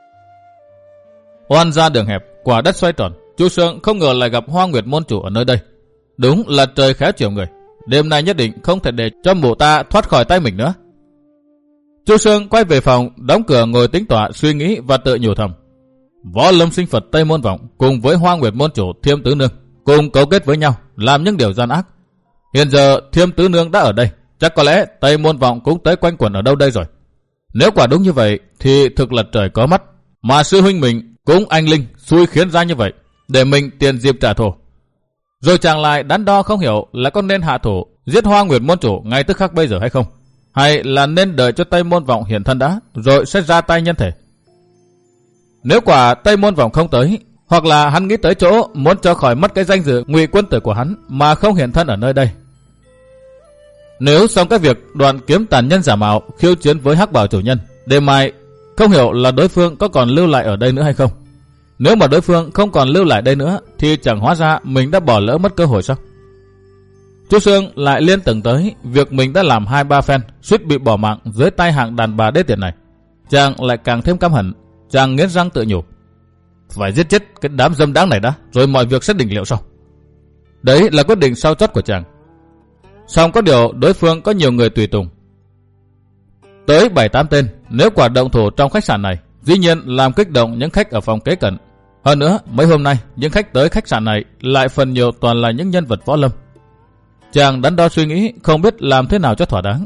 Oan ra đường hẹp, quả đất xoay tròn, Chu Xương không ngờ lại gặp Hoa Nguyệt môn chủ ở nơi đây. Đúng là trời khéo chiều người, đêm nay nhất định không thể để cho mụ ta thoát khỏi tay mình nữa. Chu Xương quay về phòng, đóng cửa ngồi tính tọa suy nghĩ và tự nhủ thầm. Võ lâm sinh Phật Tây Môn Vọng cùng với Hoa Nguyệt môn chủ Thiêm Tứ Nương cùng cấu kết với nhau làm những điều gian ác. Hiện giờ Thiêm Tứ Nương đã ở đây, chắc có lẽ Tây Môn Vọng cũng tới quanh quẩn ở đâu đây rồi. Nếu quả đúng như vậy thì thực là trời có mắt, mà sư huynh mình cũng anh linh xui khiến ra như vậy để mình tiền dịp trả thù. Rồi chàng lại đắn đo không hiểu là có nên hạ thủ giết Hoa Nguyệt môn chủ ngay tức khắc bây giờ hay không, hay là nên đợi cho Tây Môn Vọng hiện thân đã rồi sẽ ra tay nhân thể. Nếu quả Tây Môn Vọng không tới, hoặc là hắn nghĩ tới chỗ muốn cho khỏi mất cái danh dự ngụy quân tử của hắn mà không hiện thân ở nơi đây. Nếu xong cái việc đoạn kiếm tàn nhân giả mạo khiêu chiến với Hắc Bảo chủ nhân, đêm mai không hiểu là đối phương có còn lưu lại ở đây nữa hay không. Nếu mà đối phương không còn lưu lại đây nữa thì chẳng hóa ra mình đã bỏ lỡ mất cơ hội sao? Chu Xương lại liên tưởng tới việc mình đã làm hai ba phen suýt bị bỏ mạng dưới tay hạng đàn bà đê tiện này. Chàng lại càng thêm căm hận, chàng nghiến răng tự nhủ. Phải giết chết cái đám dâm đáng này đã, rồi mọi việc sẽ định liệu sau. Đấy là quyết định sau chót của chàng. Song có điều đối phương có nhiều người tùy tùng. Tới bảy tám tên, nếu quả động thủ trong khách sạn này, dĩ nhiên làm kích động những khách ở phòng kế cận. Hơn nữa, mấy hôm nay, những khách tới khách sạn này lại phần nhiều toàn là những nhân vật võ lâm. Chàng đắn đo suy nghĩ, không biết làm thế nào cho thỏa đáng.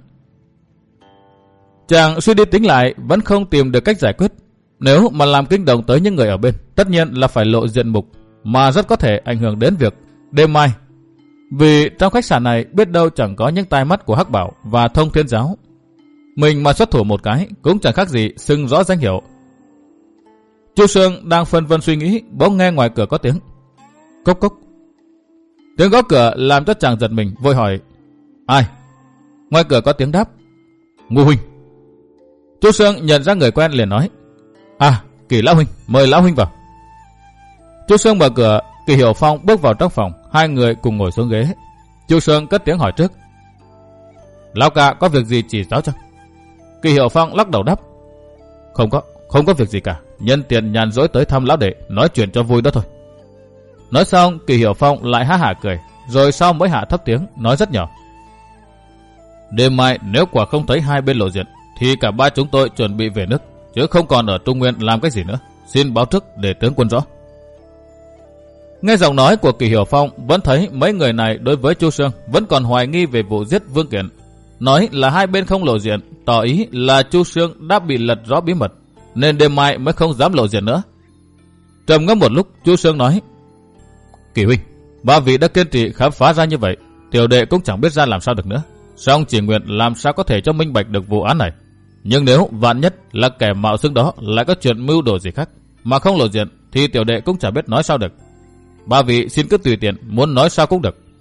Chàng suy đi tính lại, vẫn không tìm được cách giải quyết. Nếu mà làm kinh động tới những người ở bên, tất nhiên là phải lộ diện mục, mà rất có thể ảnh hưởng đến việc đêm mai. Vì trong khách sạn này biết đâu chẳng có những tai mắt của Hắc Bảo và Thông Thiên Giáo. Mình mà xuất thủ một cái cũng chẳng khác gì xưng rõ danh hiệu. Chu Xương đang phân vân suy nghĩ, bỗng nghe ngoài cửa có tiếng cốc cốc. Tiếng gõ cửa làm cho chàng giật mình, vội hỏi ai. Ngoài cửa có tiếng đáp Ngô huynh. Chu Xương nhận ra người quen liền nói à, Kỳ lão huynh, mời lão huynh vào. Chu Xương mở cửa, Kỳ Hiểu Phong bước vào trong phòng, hai người cùng ngồi xuống ghế. Chu Xương cất tiếng hỏi trước. Lão ca có việc gì chỉ giáo chăng? Kỳ Hiểu Phong lắc đầu đáp. Không có, không có việc gì cả. Nhân tiện nhàn rỗi tới thăm lão đệ, nói chuyện cho vui đó thôi. Nói xong, Kỳ Hiểu Phong lại há hả cười, rồi sau mới hạ thấp tiếng, nói rất nhỏ. Đêm mai nếu quả không thấy hai bên lộ diện, thì cả ba chúng tôi chuẩn bị về nước, chứ không còn ở Trung Nguyên làm cái gì nữa. Xin báo trước để tướng quân rõ. Nghe giọng nói của Kỳ Hiểu Phong, vẫn thấy mấy người này đối với Chu Xương vẫn còn hoài nghi về vụ giết Vương Kiện. Nói là hai bên không lộ diện, tỏ ý là Chu Xương đã bị lật rõ bí mật, nên đêm mai mới không dám lộ diện nữa. Trầm ngâm một lúc, Chu Xương nói. Kỳ huynh, ba vị đã kiên trì khám phá ra như vậy, tiểu đệ cũng chẳng biết ra làm sao được nữa. Song chỉ nguyện làm sao có thể cho minh bạch được vụ án này. Nhưng nếu vạn nhất là kẻ mạo xưng đó lại có chuyện mưu đồ gì khác mà không lộ diện, thì tiểu đệ cũng chẳng biết nói sao được. Ba vị xin cứ tùy tiện, muốn nói sao cũng được.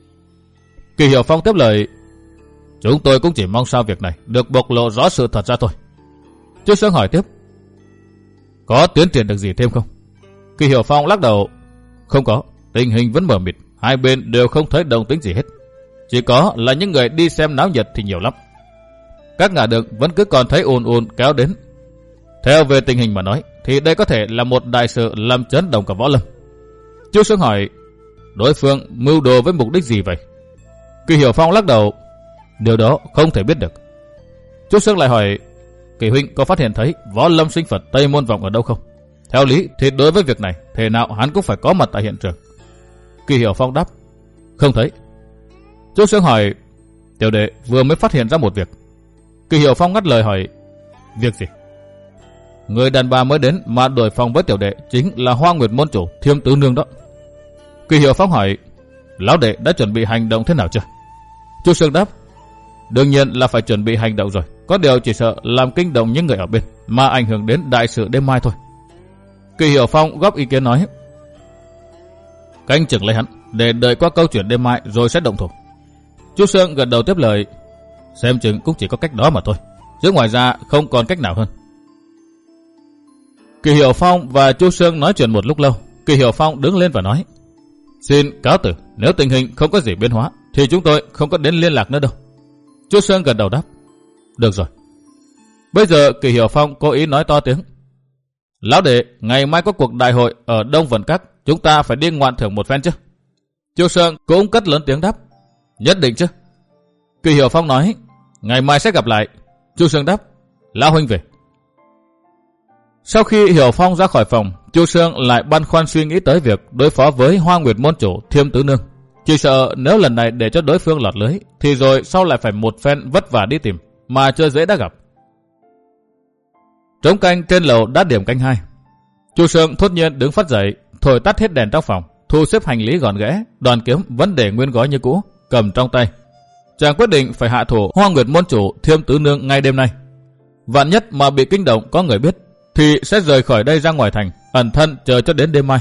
Kỳ Hiểu Phong tiếp lời, chúng tôi cũng chỉ mong sao việc này được bộc lộ rõ sự thật ra thôi. Chu Sương hỏi tiếp, có tiến triển được gì thêm không? Kỳ Hiểu Phong lắc đầu, không có, tình hình vẫn mờ mịt, hai bên đều không thấy động tĩnh gì hết. Chỉ có là những người đi xem náo nhiệt thì nhiều lắm. Các ngả đường vẫn cứ còn thấy ùn ùn kéo đến. Theo về tình hình mà nói, thì đây có thể là một đại sự làm chấn động cả võ lâm. Chu Sương hỏi, đối phương mưu đồ với mục đích gì vậy? Kỳ Hiểu Phong lắc đầu, điều đó không thể biết được. Chu Sương lại hỏi, Kỳ huynh có phát hiện thấy võ lâm sinh Phật Tây Môn Vọng ở đâu không? Theo lý thì đối với việc này, thể nào hắn cũng phải có mặt tại hiện trường. Kỳ Hiểu Phong đáp, không thấy. Chu Sương hỏi, tiểu đệ vừa mới phát hiện ra một việc. Kỳ Hiểu Phong ngắt lời hỏi, việc gì? Người đàn bà mới đến mà đổi phòng với tiểu đệ chính là Hoa Nguyệt môn chủ Thiêm Tứ Nương đó. Kỳ Hiểu Phong hỏi, lão đệ đã chuẩn bị hành động thế nào chưa? Chu Sương đáp, đương nhiên là phải chuẩn bị hành động rồi. Có điều chỉ sợ làm kinh động những người ở bên, mà ảnh hưởng đến đại sự đêm mai thôi. Kỳ Hiểu Phong góp ý kiến nói, canh chừng lấy hắn, để đợi qua câu chuyện đêm mai rồi sẽ động thủ. Chu Sương gật đầu tiếp lời, xem chừng cũng chỉ có cách đó mà thôi, chứ ngoài ra không còn cách nào hơn. Kỳ Hiểu Phong và Chu Sương nói chuyện một lúc lâu. Kỳ Hiểu Phong đứng lên và nói, xin cáo từ, nếu tình hình không có gì biến hóa thì chúng tôi không có đến liên lạc nữa đâu. Chu Sương gật đầu đáp, được rồi. Bây giờ Kỳ Hiểu Phong cố ý nói to tiếng, lão đệ, ngày mai có cuộc đại hội ở Đông Vân Các, chúng ta phải đi ngoạn thưởng một phen chứ? Chu Sương cũng cất lớn tiếng đáp, nhất định chứ. Kỳ Hiểu Phong nói, ngày mai sẽ gặp lại. Chu Sương đáp, lão huynh về. Sau khi Hiểu Phong ra khỏi phòng, Chu Sương lại băn khoăn suy nghĩ tới việc đối phó với Hoa Nguyệt môn chủ Thiêm Tứ Nương. Chỉ sợ nếu lần này để cho đối phương lọt lưới, thì rồi sau lại phải một phen vất vả đi tìm, mà chưa dễ đã gặp. Trống canh trên lầu đã điểm canh hai. Chu Sương thốt nhiên đứng phát dậy, thổi tắt hết đèn trong phòng, thu xếp hành lý gọn ghẽ, đoàn kiếm vẫn để nguyên gói như cũ, cầm trong tay. Chàng quyết định phải hạ thủ Hoa Nguyệt môn chủ Thiêm Tứ Nương ngay đêm nay. Vạn nhất mà bị kinh động có người biết, thì sẽ rời khỏi đây ra ngoài thành, ẩn thân chờ cho đến đêm mai.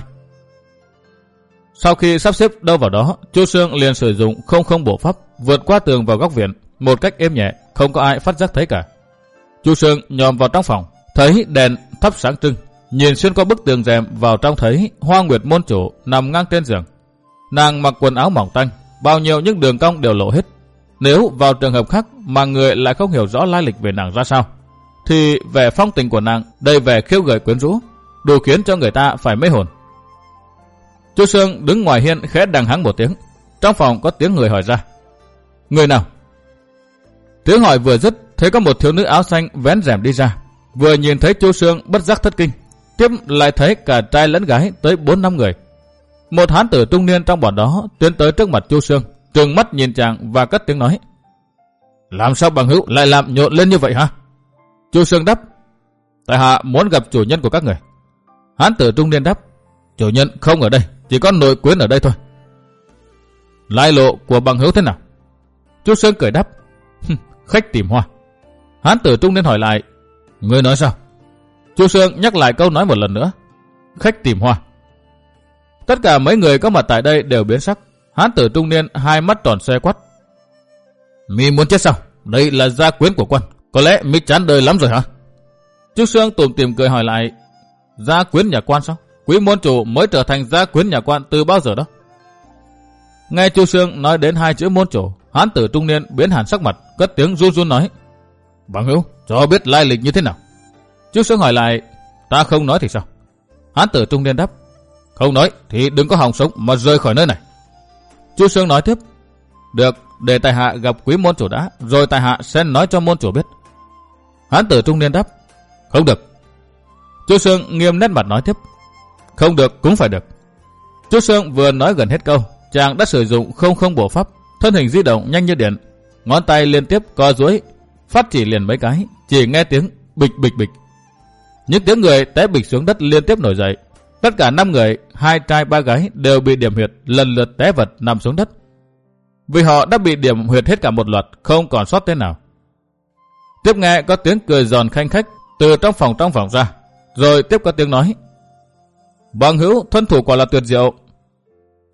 Sau khi sắp xếp đâu vào đó, Chu Sương liền sử dụng không không bộ pháp vượt qua tường vào góc viện một cách êm nhẹ, không có ai phát giác thấy cả. Chu Sương nhòm vào trong phòng, thấy đèn thắp sáng trưng, nhìn xuyên qua bức tường rèm vào trong thấy Hoa Nguyệt môn chủ nằm ngang trên giường. Nàng mặc quần áo mỏng tanh, bao nhiêu những đường cong đều lộ hết. Nếu vào trường hợp khác mà người lại không hiểu rõ lai lịch về nàng ra sao, thì vẻ phong tình của nàng đầy vẻ khiêu gợi quyến rũ, đủ khiến cho người ta phải mê hồn. Chu Sương đứng ngoài hiên khẽ đằng hắng một tiếng. Trong phòng có tiếng người hỏi ra, người nào? Tiếng hỏi vừa dứt, thấy có một thiếu nữ áo xanh vén rèm đi ra. Vừa nhìn thấy Chu Sương bất giác thất kinh, tiếp lại thấy cả trai lẫn gái tới bốn năm người. Một hán tử trung niên trong bọn đó tiến tới trước mặt Chu Sương, trừng mắt nhìn chàng và cất tiếng nói, làm sao bằng hữu lại làm nhộn lên như vậy hả? Chu Sương đáp, tại hạ muốn gặp chủ nhân của các người. Hán tử trung niên đáp, chủ nhân không ở đây, chỉ có nội quyến ở đây thôi. Lai lộ của bằng hữu thế nào? Chu Sương cười đáp, khách tìm hoa. Hán tử trung niên hỏi lại, ngươi nói sao? Chu Sương nhắc lại câu nói một lần nữa, khách tìm hoa. Tất cả mấy người có mặt tại đây đều biến sắc. Hán tử trung niên hai mắt tròn xoe quát, mi muốn chết sao? Đây là gia quyến của quan, có lẽ mi chán đời lắm rồi hả? Chu Sương tủm tỉm cười hỏi lại, gia quyến nhà quan sao? Quý môn chủ mới trở thành gia quyến nhà quan từ bao giờ đó? Nghe Chu Sương nói đến hai chữ môn chủ, hán tử trung niên biến hẳn sắc mặt, cất tiếng run run nói, bằng hữu cho biết lai lịch như thế nào? Chu Sương hỏi lại, ta không nói thì sao? Hán tử trung niên đáp, không nói thì đừng có hòng sống mà rời khỏi nơi này. Chu Sương nói tiếp, được, để tại hạ gặp quý môn chủ đã, rồi tại hạ sẽ nói cho môn chủ biết. Hán tử trung niên đáp, không được. Chu Sương nghiêm nét mặt nói tiếp, không được cũng phải được. Chu Sương vừa nói gần hết câu, chàng đã sử dụng không không bộ pháp, thân hình di động nhanh như điện, ngón tay liên tiếp co duỗi, phát chỉ liền mấy cái, chỉ nghe tiếng bịch bịch bịch. Những tiếng người té bịch xuống đất liên tiếp nổi dậy. Tất cả năm người, hai trai ba gái đều bị điểm huyệt, lần lượt té vật nằm xuống đất. Vì họ đã bị điểm huyệt hết cả một loạt, không còn sót tên nào. Tiếp nghe có tiếng cười giòn khanh khách từ trong phòng trong phòng ra, rồi tiếp có tiếng nói, bằng hữu thân thủ quả là tuyệt diệu.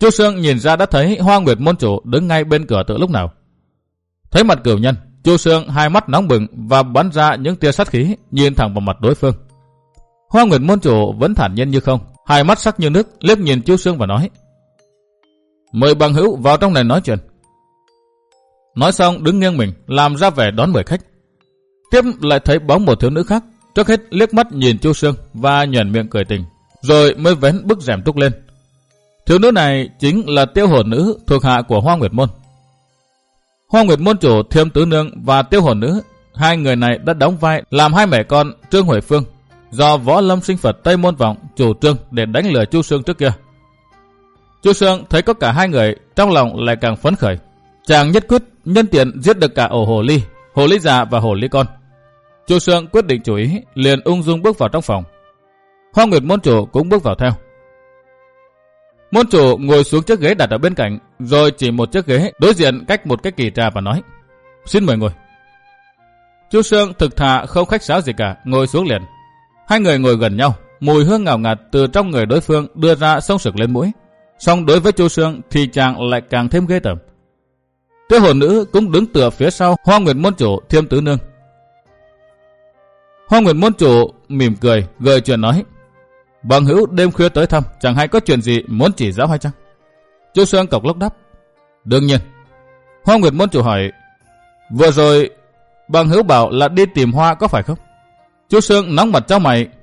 Chu Sương nhìn ra đã thấy Hoa Nguyệt môn chủ đứng ngay bên cửa từ lúc nào. Thấy mặt cửu nhân, Chu Sương hai mắt nóng bừng và bắn ra những tia sát khí nhìn thẳng vào mặt đối phương. Hoa Nguyệt môn chủ vẫn thản nhiên như không, hai mắt sắc như nước liếc nhìn Chu Sương và nói: "Mời bằng hữu vào trong này nói chuyện." Nói xong đứng nghiêng mình làm ra vẻ đón mời khách. Tiếp lại thấy bóng một thiếu nữ khác, trước hết liếc mắt nhìn Chu Sương và nhoẻn miệng cười tình, rồi mới vén bức rèm trúc lên. Thiếu nữ này chính là Tiêu Hồn Nữ thuộc hạ của Hoa Nguyệt môn. Hoa Nguyệt môn chủ Thiêm Tứ Nương và Tiêu Hồn Nữ, hai người này đã đóng vai làm hai mẹ con Trương Huệ Phương do Võ Lâm Sinh Phật Tây Môn Vọng chủ trương để đánh lừa Chu Sương trước kia. Chu Sương thấy có cả hai người, trong lòng lại càng phấn khởi. Chàng nhất quyết nhân tiện giết được cả ổ hồ ly, hồ ly già và hồ ly con. Chu Sương quyết định chủ ý, liền ung dung bước vào trong phòng. Hoa Nguyệt môn chủ cũng bước vào theo. Môn chủ ngồi xuống chiếc ghế đặt ở bên cạnh, rồi chỉ một chiếc ghế đối diện cách một cái kỳ trà và nói: "Xin mời ngồi." Chu Sương thực thà không khách sáo gì cả, ngồi xuống liền. Hai người ngồi gần nhau, mùi hương ngào ngạt từ trong người đối phương đưa ra xông sực lên mũi. Song đối với Chu Sương thì chàng lại càng thêm ghê tởm. Tiêu Hồn Nữ cũng đứng tựa phía sau Hoa Nguyệt môn chủ Thiêm Tứ Nương. Hoa Nguyệt môn chủ mỉm cười gợi chuyện nói: "Bằng hữu đêm khuya tới thăm, chẳng hay có chuyện gì muốn chỉ giáo hay chăng?" Chu Sương cộc lốc đáp: "Đương nhiên." Hoa Nguyệt môn chủ hỏi: "Vừa rồi bằng hữu bảo là đi tìm hoa có phải không?" Chu Sương nóng mặt trong mày.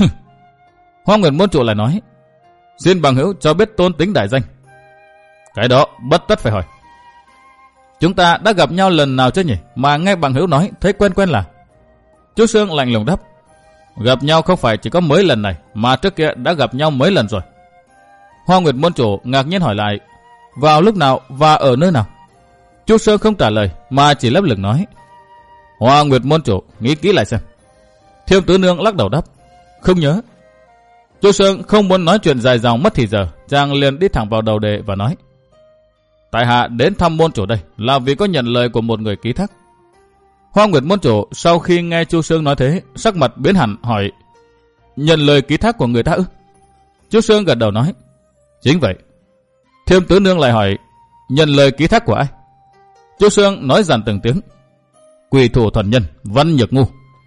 Hoa Nguyệt môn chủ lại nói: "Xin bằng hữu cho biết tôn tính đại danh." "Cái đó bất tất phải hỏi." "Chúng ta đã gặp nhau lần nào chứ nhỉ, mà nghe bằng hữu nói thấy quen quen là?" Chu Sương lạnh lùng đáp: "Gặp nhau không phải chỉ có mấy lần này, mà trước kia đã gặp nhau mấy lần rồi." Hoa Nguyệt môn chủ ngạc nhiên hỏi lại: "Vào lúc nào và ở nơi nào?" Chu Sương không trả lời mà chỉ lấp lửng nói: "Hoa Nguyệt môn chủ nghĩ kỹ lại xem." Thiêm Tứ Nương lắc đầu đáp: "Không nhớ." Chu Sương không muốn nói chuyện dài dòng mất thì giờ, chàng liền đi thẳng vào đầu đề và nói: "Tại hạ đến thăm môn chủ đây là vì có nhận lời của một người ký thác." Hoa Nguyệt môn chủ sau khi nghe Chu Sương nói thế, sắc mặt biến hẳn hỏi: "Nhận lời ký thác của người ta ư?" Chu Sương gật đầu nói: "Chính vậy." Thiêm Tứ Nương lại hỏi: "Nhận lời ký thác của ai?" Chu Sương nói dàn từng tiếng: "Quỷ thủ thuần nhân Văn Nhược Ngu."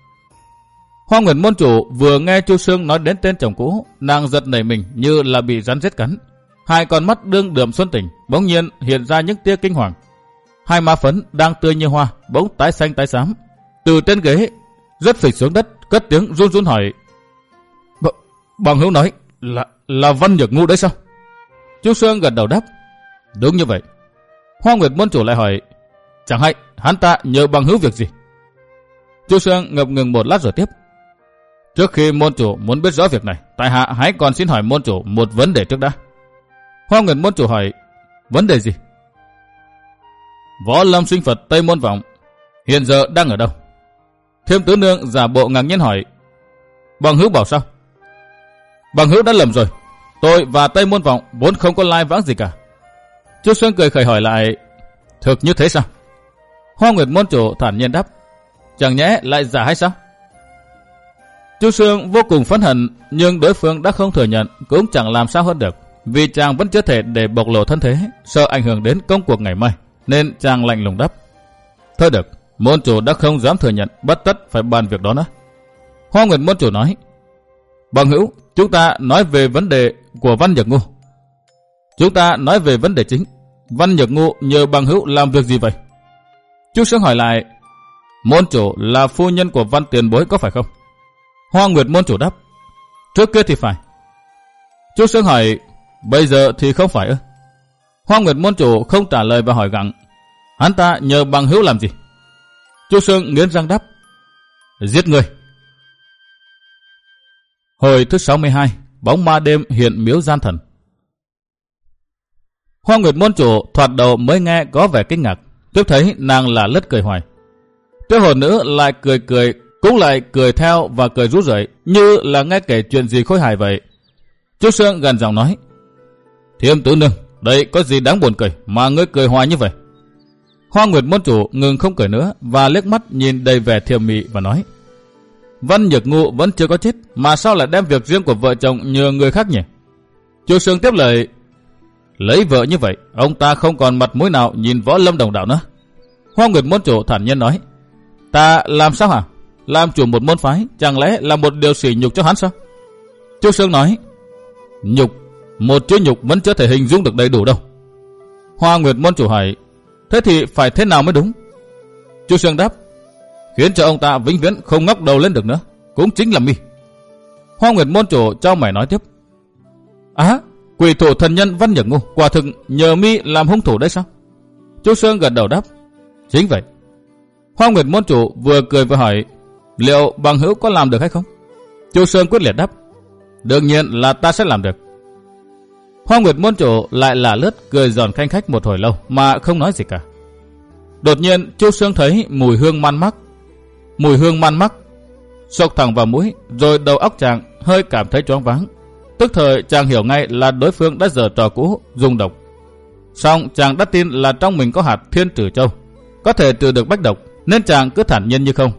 Hoa Nguyệt môn chủ vừa nghe Chu Sương nói đến tên chồng cũ, nàng giật nảy mình như là bị rắn rết cắn. Hai con mắt đương đượm xuân tình bỗng nhiên hiện ra những tia kinh hoàng. Hai má phấn đang tươi như hoa bỗng tái xanh tái xám. Từ trên ghế rất phịch xuống đất, cất tiếng run run hỏi: B- "Bằng hữu nói là là Văn Nhược Ngu đấy sao?" Chu Sương gật đầu đáp: "Đúng như vậy." Hoa Nguyệt môn chủ lại hỏi: "Chẳng hay hắn ta nhờ bằng hữu việc gì?" Chu Sương ngập ngừng một lát rồi tiếp: "Trước khi môn chủ muốn biết rõ việc này, tại hạ hãy còn xin hỏi môn chủ một vấn đề trước đã." Hoa Nguyệt môn chủ hỏi: "Vấn đề gì?" "Võ Lâm Sinh Phật Tây Môn Vọng hiện giờ đang ở đâu?" Thiêm Tứ Nương giả bộ ngạc nhiên hỏi: "Bằng hữu bảo sao?" "Bằng hữu đã lầm rồi. Tôi và Tây Môn Vọng vốn không có lai vãng gì cả." Chu Sương cười khẩy hỏi lại: "Thực như thế sao?" Hoa Nguyệt môn chủ thản nhiên đáp: "Chẳng nhẽ lại giả hay sao?" Chu Sương vô cùng phẫn hận, nhưng đối phương đã không thừa nhận cũng chẳng làm sao hơn được, vì chàng vẫn chưa thể để bộc lộ thân thế, sợ ảnh hưởng đến công cuộc ngày mai, nên chàng lạnh lùng đáp: "Thôi được, môn chủ đã không dám thừa nhận, bất tất phải bàn việc đó nữa." Hoa Nguyệt môn chủ nói: "Bằng hữu, chúng ta nói về vấn đề của Văn Nhược Ngu." "Chúng ta nói về vấn đề chính. Văn Nhược Ngu nhờ bằng hữu làm việc gì vậy?" Chu Sương hỏi lại: "Môn chủ là phu nhân của Văn tiền bối có phải không?" Hoa Nguyệt môn chủ đáp: "Trước kia thì phải." Chu Sương hỏi: "Bây giờ thì không phải ư?" Hoa Nguyệt môn chủ không trả lời và hỏi gặng: "Hắn ta nhờ bằng hữu làm gì?" Chu Sương nghiến răng đáp: "Giết người." Hồi thứ sáu mươi hai, bóng ma đêm hiện miếu gian thần. Hoa Nguyệt môn chủ thoạt đầu mới nghe có vẻ kinh ngạc, tiếp thấy nàng là lất cười hoài. Tiêu Hồn Nữ lại cười cười, cũng lại cười theo và cười rú rượi như là nghe kể chuyện gì khôi hài vậy. Chu Sương gần giọng nói: "Thiêm Tứ Nương, đây có gì đáng buồn cười mà ngươi cười hoài như vậy?" Hoa Nguyệt môn chủ ngừng không cười nữa và liếc mắt nhìn đầy vẻ thiềm mị và nói: "Văn Nhược Ngu vẫn chưa có chết, mà sao lại đem việc riêng của vợ chồng nhờ người khác nhỉ?" Chu Sương tiếp lời: Lấy vợ như vậy, ông ta không còn mặt mũi nào nhìn Võ Lâm đồng đạo nữa. Hoa Nguyệt môn chủ thản nhiên nói, ta làm sao hả? Làm chủ một môn phái, chẳng lẽ là một điều sỉ nhục cho hắn sao? Chu Sương nói, nhục, một chữ nhục vẫn chưa thể hình dung được đầy đủ đâu. Hoa Nguyệt môn chủ hỏi, thế thì phải thế nào mới đúng? Chu Sương đáp, khiến cho ông ta vĩnh viễn không ngóc đầu lên được nữa, cũng chính là mi. Hoa Nguyệt môn chủ cho mày nói tiếp, á, quỷ thủ thần nhân Văn Nhược Ngu quả thực nhờ mi làm hung thủ đấy sao? Chu Sương gật đầu đáp, chính vậy. Hoa Nguyệt môn chủ vừa cười vừa hỏi, liệu bằng hữu có làm được hay không? Chu Sương quyết liệt đáp, đương nhiên là ta sẽ làm được. Hoa Nguyệt môn chủ lại là lướt cười giòn khanh khách một hồi lâu mà không nói gì cả. Đột nhiên Chu Sương thấy mùi hương man mắc, mùi hương man mắc xộc thẳng vào mũi, rồi đầu óc chàng hơi cảm thấy choáng váng. Tức thời chàng hiểu ngay là đối phương đã giở trò cũ dùng độc. Song chàng đã tin là trong mình có hạt Thiên Trừ Châu, có thể trừ được bách độc, nên chàng cứ thản nhiên như không.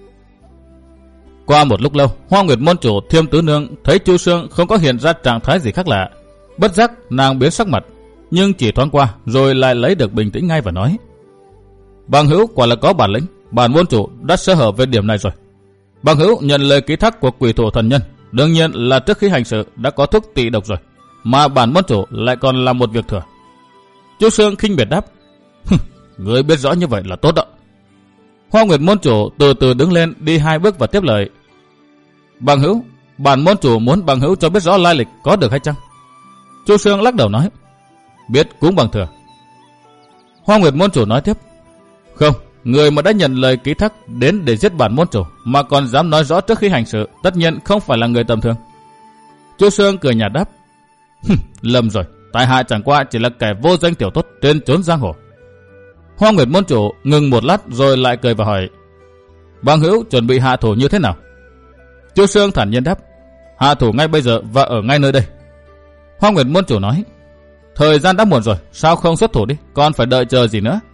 Qua một lúc lâu, Hoa Nguyệt môn chủ Thiêm Tứ Nương thấy Chu Sương không có hiện ra trạng thái gì khác lạ, bất giác nàng biến sắc mặt, nhưng chỉ thoáng qua rồi lại lấy được bình tĩnh ngay và nói, bằng hữu quả là có bản lĩnh, bản môn chủ đã sơ hở về điểm này rồi. Bằng hữu nhận lời ký thác của quỷ thủ thần nhân, đương nhiên là trước khi hành sự đã có thuốc tị độc rồi, mà bản môn chủ lại còn làm một việc thừa. Chu Sương khinh biệt đáp, người biết rõ như vậy là tốt đó. Hoa Nguyệt môn chủ từ từ đứng lên đi hai bước và tiếp lời, bằng hữu, bản môn chủ muốn bằng hữu cho biết rõ lai lịch có được hay chăng? Chu Sương lắc đầu nói, biết cũng bằng thừa. Hoa Nguyệt môn chủ nói tiếp, không, người mà đã nhận lời ký thác đến để giết bản môn chủ mà còn dám nói rõ trước khi hành sự, tất nhiên không phải là người tầm thường. Chu Sương cười nhạt đáp, lầm rồi, tại hạ chẳng qua chỉ là kẻ vô danh tiểu tốt trên chốn giang hồ. Hoa Nguyệt môn chủ ngừng một lát rồi lại cười và hỏi, bằng hữu chuẩn bị hạ thủ như thế nào? Chu Sương thản nhiên đáp, hạ thủ ngay bây giờ và ở ngay nơi đây. Hoa Nguyệt môn chủ nói, thời gian đã muộn rồi, sao không xuất thủ đi, còn phải đợi chờ gì nữa?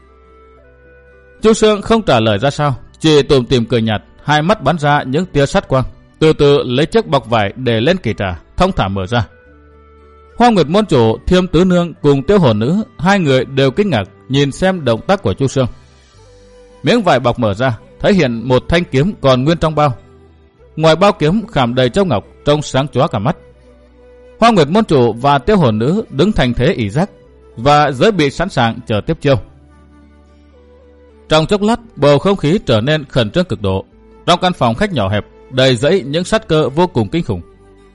Chu Sương không trả lời ra sao, chỉ tủm tỉm cười nhạt, hai mắt bắn ra những tia sắt quang, từ từ lấy chiếc bọc vải để lên kỷ trà, thong thả mở ra. Hoa Nguyệt môn chủ Thiêm Tứ Nương cùng Tiêu Hồn Nữ, hai người đều kinh ngạc nhìn xem động tác của Chu Sương. Miếng vải bọc mở ra, thể hiện một thanh kiếm còn nguyên trong bao. Ngoài bao kiếm khảm đầy châu ngọc, trông sáng chói cả mắt. Hoa Nguyệt môn chủ và Tiêu Hồn Nữ đứng thành thế ỷ giác và giới bị sẵn sàng chờ tiếp chiêu. Trong chốc lát, bầu không khí trở nên khẩn trương cực độ. Trong căn phòng khách nhỏ hẹp, đầy dẫy những sát cơ vô cùng kinh khủng.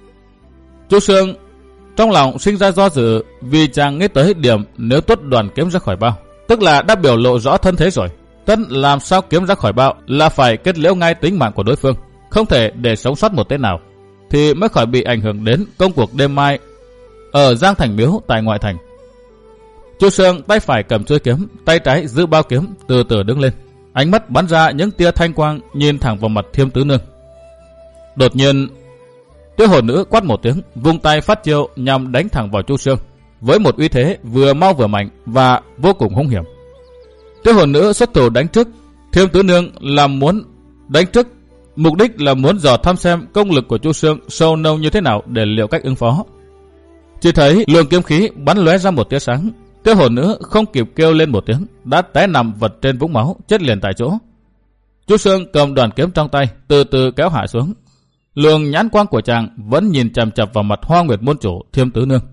Chu Sương trong lòng sinh ra do dự, vì chàng nghĩ tới điểm nếu tuốt đoàn kiếm ra khỏi bao, tức là đã biểu lộ rõ thân thế rồi. Tất làm sao kiếm ra khỏi bao là phải kết liễu ngay tính mạng của đối phương, không thể để sống sót một tên nào, thì mới khỏi bị ảnh hưởng đến công cuộc đêm mai ở Giang Thành Miếu tại ngoại thành. Chu Sương tay phải cầm chuôi kiếm, tay trái giữ bao kiếm, từ từ đứng lên, ánh mắt bắn ra những tia thanh quang nhìn thẳng vào mặt Thiêm Tứ Nương. Đột nhiên, Tiêu Hồn Nữ quát một tiếng, vung tay phát chiêu nhằm đánh thẳng vào Chu Sương, với một uy thế vừa mau vừa mạnh và vô cùng hung hiểm. Tiêu Hồn Nữ xuất thủ đánh trước, Thiêm Tứ Nương làm muốn đánh trước, mục đích là muốn dò thăm xem công lực của Chu Sương sâu nâu như thế nào để liệu cách ứng phó. Chỉ thấy luồng kiếm khí bắn lóe ra một tia sáng, Tiêu Hồn Nữ không kịp kêu lên một tiếng, đã té nằm vật trên vũng máu, chết liền tại chỗ. Chu Sương cầm đoàn kiếm trong tay, từ từ kéo hạ xuống. Luồng nhãn quang của chàng vẫn nhìn chằm chằm vào mặt Hoa Nguyệt môn chủ Thiêm Tứ Nương.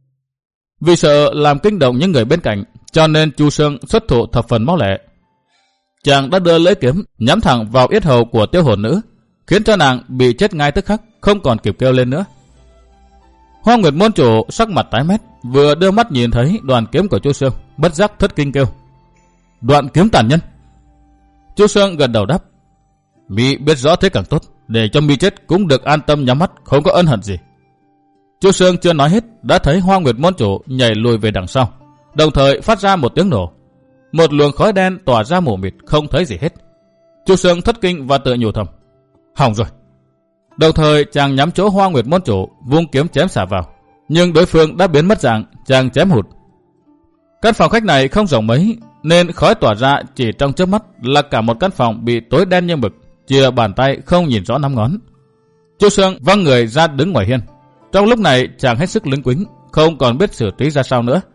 Vì sợ làm kinh động những người bên cạnh, cho nên Chu Sương xuất thủ thập phần máu lẹ. Chàng đã đưa lưỡi kiếm nhắm thẳng vào yết hầu của Tiêu Hồn Nữ, khiến cho nàng bị chết ngay tức khắc, không còn kịp kêu lên nữa. Hoa Nguyệt môn chủ sắc mặt tái mét, vừa đưa mắt nhìn thấy đoàn kiếm của Chu Sương, bất giác thất kinh kêu, đoạn kiếm tàn nhân. Chu Sương gật đầu đáp, mi biết rõ thế càng tốt, để cho mi chết cũng được an tâm nhắm mắt, không có ân hận gì. Chu Sương chưa nói hết, đã thấy Hoa Nguyệt môn chủ nhảy lùi về đằng sau, đồng thời phát ra một tiếng nổ. Một luồng khói đen tỏa ra mù mịt, không thấy gì hết. Chu Sương thất kinh và tự nhủ thầm, hỏng rồi. Đồng thời chàng nhắm chỗ Hoa Nguyệt môn chủ, vung kiếm chém xả vào, nhưng đối phương đã biến mất dạng, chàng chém hụt. Căn phòng khách này không rộng mấy, nên khói tỏa ra chỉ trong chớp mắt là cả một căn phòng bị tối đen như mực, chia bàn tay không nhìn rõ năm ngón. Chu Sương văng người ra đứng ngoài hiên. Trong lúc này chàng hết sức lững quĩnh, không còn biết xử trí ra sao nữa.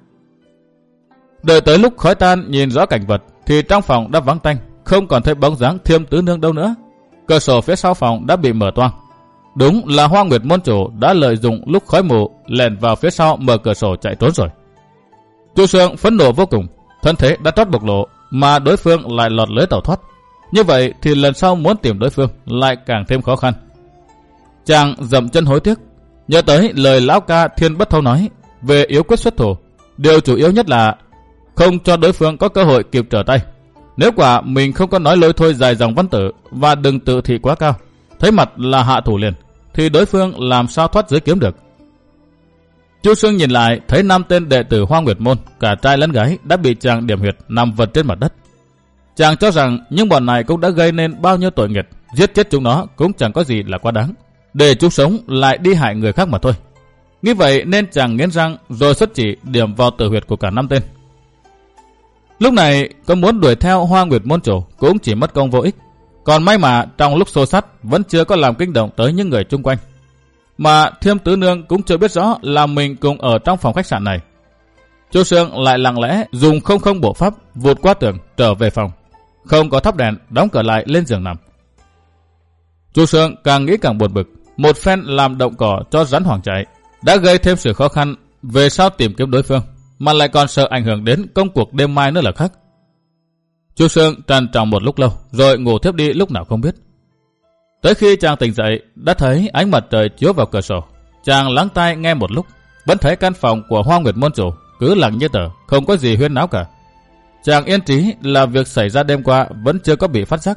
Đợi tới lúc khói tan nhìn rõ cảnh vật thì trong phòng đã vắng tanh, không còn thấy bóng dáng Thiêm Tứ Nương đâu nữa. Cửa sổ phía sau phòng đã bị mở toang. Đúng là Hoa Nguyệt môn chủ đã lợi dụng lúc khói mù lẻn vào phía sau mở cửa sổ chạy trốn rồi. Chu Sương phẫn nộ vô cùng, thân thế đã trót bộc lộ mà đối phương lại lọt lưới tẩu thoát. Như vậy thì lần sau muốn tìm đối phương lại càng thêm khó khăn. Chàng dậm chân hối tiếc, nhớ tới lời lão ca Thiên Bất Thâu nói về yếu quyết xuất thủ. Điều chủ yếu nhất là không cho đối phương có cơ hội kịp trở tay. Nếu quả mình không có nói lôi thôi dài dòng văn tử và đừng tự thị quá cao, thấy mặt là hạ thủ liền, thì đối phương làm sao thoát dưới kiếm được. Chu Sương nhìn lại thấy năm tên đệ tử Hoa Nguyệt môn, cả trai lẫn gái đã bị chàng điểm huyệt nằm vật trên mặt đất. Chàng cho rằng những bọn này cũng đã gây nên bao nhiêu tội nghiệp, giết chết chúng nó cũng chẳng có gì là quá đáng, để chúng sống lại đi hại người khác mà thôi. Nghĩ vậy nên chàng nghiến răng rồi xuất chỉ điểm vào tử huyệt của cả năm tên. Lúc này có muốn đuổi theo Hoa Nguyệt môn chủ cũng chỉ mất công vô ích. Còn may mà trong lúc xô sắt vẫn chưa có làm kinh động tới những người chung quanh. Mà Thiêm Tứ Nương cũng chưa biết rõ là mình cùng ở trong phòng khách sạn này. Chu Sương lại lặng lẽ dùng không không bộ pháp vụt qua tường trở về phòng. Không có thắp đèn, đóng cửa lại lên giường nằm. Chu Sương càng nghĩ càng buồn bực. Một phen làm động cỏ cho rắn hoảng chạy đã gây thêm sự khó khăn về sau tìm kiếm đối phương, mà lại còn sợ ảnh hưởng đến công cuộc đêm mai nữa là khác. Chu Sương trằn trọc một lúc lâu rồi ngủ thiếp đi lúc nào không biết. Tới khi chàng tỉnh dậy đã thấy ánh mặt trời chiếu vào cửa sổ. Chàng lắng tai nghe một lúc, vẫn thấy căn phòng của Hoa Nguyệt môn chủ cứ lặng như tờ, không có gì huyên náo cả. Chàng yên trí là việc xảy ra đêm qua vẫn chưa có bị phát giác.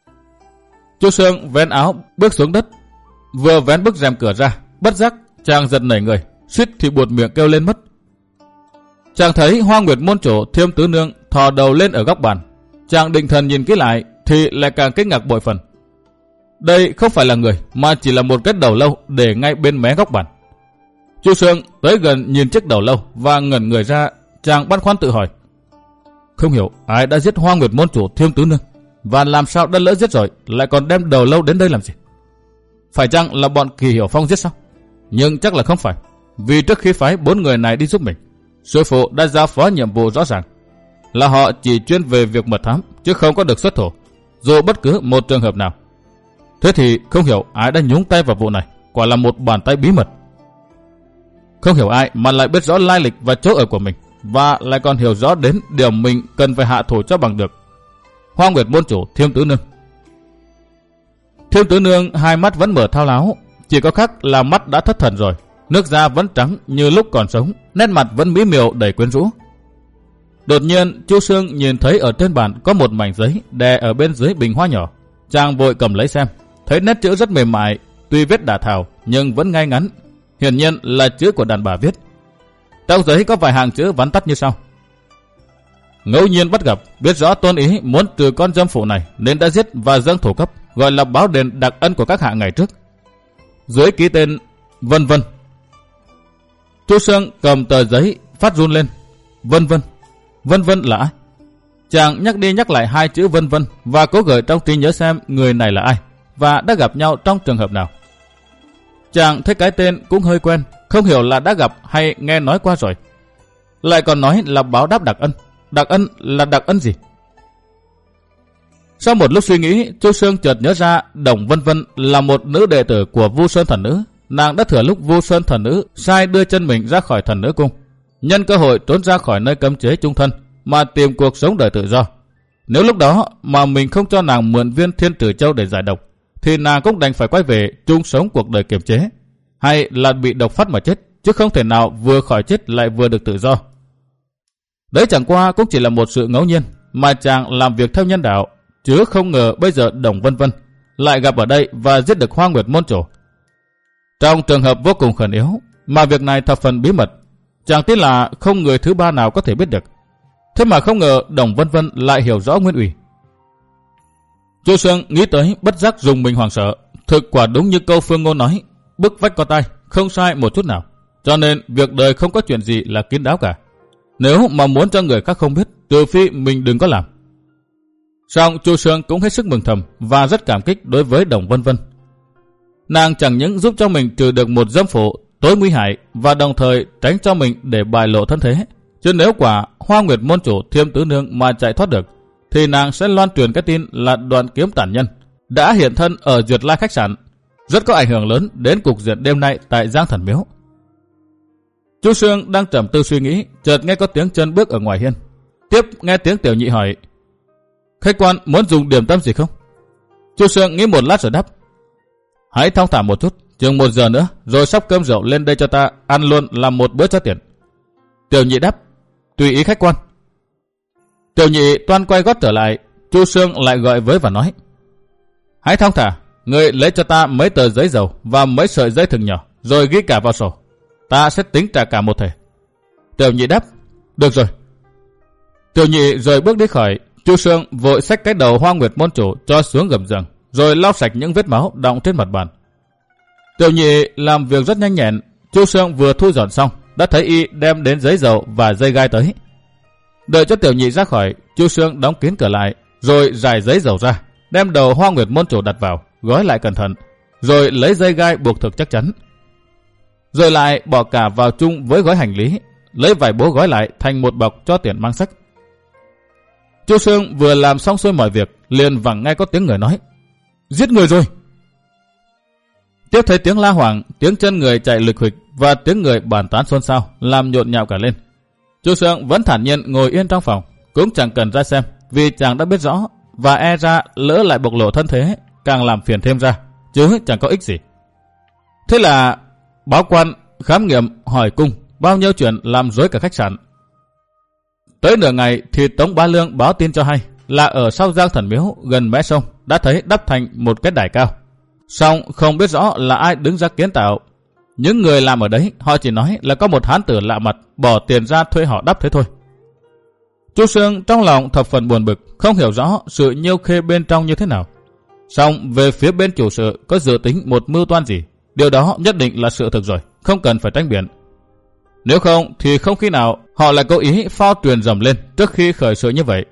Chu Sương vén áo bước xuống đất, vừa vén bức rèm cửa ra, bất giác chàng giật nảy người, suýt thì buột miệng kêu lên mất. Chàng thấy Hoa Nguyệt môn chủ Thiêm Tứ Nương thò đầu lên ở góc bàn. Chàng định thần nhìn kỹ lại thì lại càng kinh ngạc bội phần. Đây không phải là người mà chỉ là một cái đầu lâu để ngay bên mé góc bàn. Chu Sương tới gần nhìn chiếc đầu lâu và ngẩn người ra. Chàng băn khoăn tự hỏi, không hiểu ai đã giết Hoa Nguyệt môn chủ Thiêm Tứ Nương, và làm sao đã lỡ giết rồi lại còn đem đầu lâu đến đây làm gì? Phải chăng là bọn Kỳ Hiểu Phong giết sao? Nhưng chắc là không phải, vì trước khi phái bốn người này đi giúp mình, sư phụ đã giao phó nhiệm vụ rõ ràng là họ chỉ chuyên về việc mật thám chứ không có được xuất thủ dù bất cứ một trường hợp nào. Thế thì không hiểu ai đã nhúng tay vào vụ này, quả là một bàn tay bí mật. Không hiểu ai mà lại biết rõ lai lịch và chỗ ở của mình, và lại còn hiểu rõ đến điều mình cần phải hạ thủ cho bằng được. Hoa Nguyệt môn chủ Thiêm Tứ Nương. Thiêm Tứ Nương hai mắt vẫn mở thao láo, chỉ có khác là mắt đã thất thần rồi, nước da vẫn trắng như lúc còn sống, nét mặt vẫn mỹ miều đầy quyến rũ. Đột nhiên Chu Sương nhìn thấy ở trên bàn có một mảnh giấy đè ở bên dưới bình hoa nhỏ. Chàng vội cầm lấy xem, thấy nét chữ rất mềm mại, tuy viết đả thảo nhưng vẫn ngay ngắn, hiển nhiên là chữ của đàn bà viết. Trong giấy có vài hàng chữ vắn tắt như sau: ngẫu nhiên bắt gặp, biết rõ tôn ý muốn trừ con dâm phụ này nên đã giết và dâng thổ cấp, gọi là báo đền đặc ân của các hạ ngày trước. Dưới ký tên Vân Vân. Chu Sương cầm tờ giấy phát run lên. Vân Vân, Vân Vân là ai? Chàng nhắc đi nhắc lại hai chữ Vân Vân và cố gợi trong trí nhớ xem người này là ai và đã gặp nhau trong trường hợp nào. Chàng thấy cái tên cũng hơi quen, không hiểu là đã gặp hay nghe nói qua rồi. Lại còn nói là báo đáp đặc ân. Đặc ân là đặc ân gì? Sau một lúc suy nghĩ, Chu Sương chợt nhớ ra Đồng Vân Vân là một nữ đệ tử của Vu Sơn Thần Nữ. Nàng đã thừa lúc Vu Sơn Thần Nữ sai đưa chân mình ra khỏi Thần Nữ Cung, nhân cơ hội trốn ra khỏi nơi cấm chế chung thân mà tìm cuộc sống đời tự do. Nếu lúc đó mà mình không cho nàng mượn viên Thiên Tử Châu để giải độc, thì nàng cũng đành phải quay về chung sống cuộc đời kiềm chế, hay là bị độc phát mà chết, chứ không thể nào vừa khỏi chết lại vừa được tự do. Đấy chẳng qua cũng chỉ là một sự ngẫu nhiên mà chàng làm việc theo nhân đạo, chứ không ngờ bây giờ Đồng Vân Vân lại gặp ở đây và giết được Hoa Nguyệt môn chủ. Trong trường hợp vô cùng khẩn yếu mà việc này thập phần bí mật, chàng tin là không người thứ ba nào có thể biết được. Thế mà không ngờ Đồng Vân Vân lại hiểu rõ nguyên ủy. Chu Sương nghĩ tới bất giác dùng mình hoảng sợ. Thực quả đúng như câu phương ngôn nói, bức vách có tai, không sai một chút nào. Cho nên việc đời không có chuyện gì là kín đáo cả. Nếu mà muốn cho người khác không biết, trừ phi mình đừng có làm. Song Chu Sương cũng hết sức mừng thầm và rất cảm kích đối với Đồng Vân Vân. Nàng chẳng những giúp cho mình trừ được một dâm phụ tối nguy hại và đồng thời tránh cho mình để bại lộ thân thế. Chứ nếu quả Hoa Nguyệt môn chủ Thiêm Tứ Nương mà chạy thoát được, thì nàng sẽ loan truyền cái tin là Đoạn Kiếm tản nhân đã hiện thân ở Duyệt Lai khách sạn, rất có ảnh hưởng lớn đến cục diện đêm nay tại Giang Thần Miếu. Chu Sương đang trầm tư suy nghĩ, chợt nghe có tiếng chân bước ở ngoài hiên. Tiếp nghe tiếng Tiểu Nhị hỏi: khách quan muốn dùng điểm tâm gì không? Chu Sương nghĩ một lát rồi đáp: hãy thong thả một chút, chừng một giờ nữa rồi sắp cơm rượu lên đây cho ta ăn luôn làm một bữa cho tiện. Tiểu Nhị đáp: tùy ý khách quan. Tiểu Nhị toan quay gót trở lại, Chu Sương lại gọi với và nói: hãy thong thả, người lấy cho ta mấy tờ giấy dầu và mấy sợi dây thừng nhỏ, rồi ghi cả vào sổ. Ta sẽ tính trả cả một thể. Tiểu Nhị đáp: được rồi. Tiểu Nhị rồi bước đi khỏi. Chu Sương vội xách cái đầu Hoa Nguyệt môn chủ cho xuống gầm giường, rồi lau sạch những vết máu đọng trên mặt bàn. Tiểu Nhị làm việc rất nhanh nhẹn. Chu Sương vừa thu dọn xong, đã thấy y đem đến giấy dầu và dây gai tới. Đợi cho Tiểu Nhị ra khỏi, Chu Sương đóng kín cửa lại, rồi rải giấy dầu ra, đem đầu Hoa Nguyệt môn chủ đặt vào, gói lại cẩn thận, rồi lấy dây gai buộc thực chắc chắn. Rồi lại bỏ cả vào chung với gói hành lý, lấy vải bố gói lại thành một bọc cho tiện mang sách. Chu Sương vừa làm xong xuôi mọi việc, liền vẳng nghe có tiếng người nói: giết người rồi. Tiếp thấy tiếng la hoảng, tiếng chân người chạy lịch huỵch và tiếng người bàn tán xôn xao, làm nhộn nhạo cả lên. Chu Sương vẫn thản nhiên ngồi yên trong phòng, cũng chẳng cần ra xem, vì chàng đã biết rõ, và e ra lỡ lại bộc lộ thân thế, càng làm phiền thêm ra, chứ chẳng có ích gì. Thế là báo quan khám nghiệm hỏi cung bao nhiêu chuyện làm rối cả khách sạn. Tới nửa ngày thì Tống Bá Lương báo tin cho hay là ở sau Giang Thần Miếu gần mé sông đã thấy đắp thành một cái đài cao. Song không biết rõ là ai đứng ra kiến tạo. Những người làm ở đấy họ chỉ nói là có một hán tử lạ mặt bỏ tiền ra thuê họ đắp thế thôi. Chu Sương trong lòng thập phần buồn bực, không hiểu rõ sự nhiêu khê bên trong như thế nào. Song về phía bên chủ sự có dự tính một mưu toan gì, điều đó nhất định là sự thực rồi, không cần phải tranh biện. Nếu không thì không khi nào họ lại cố ý phao truyền dầm lên trước khi khởi sự như vậy.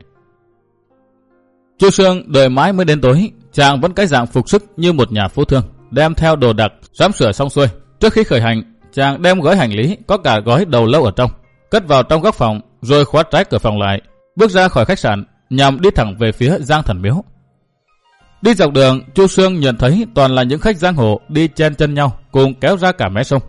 Chu Sương đợi mãi mới đến tối, chàng vẫn cái dạng phục sức như một nhà phú thương, đem theo đồ đạc sắm sửa xong xuôi. Trước khi khởi hành, chàng đem gói hành lý có cả gói đầu lâu ở trong, cất vào trong góc phòng, rồi khóa trái cửa phòng lại, bước ra khỏi khách sạn nhằm đi thẳng về phía Giang Thần Miếu. Đi dọc đường, Chu Sương nhận thấy toàn là những khách giang hồ đi chen chân nhau, cùng kéo ra cả mé sông.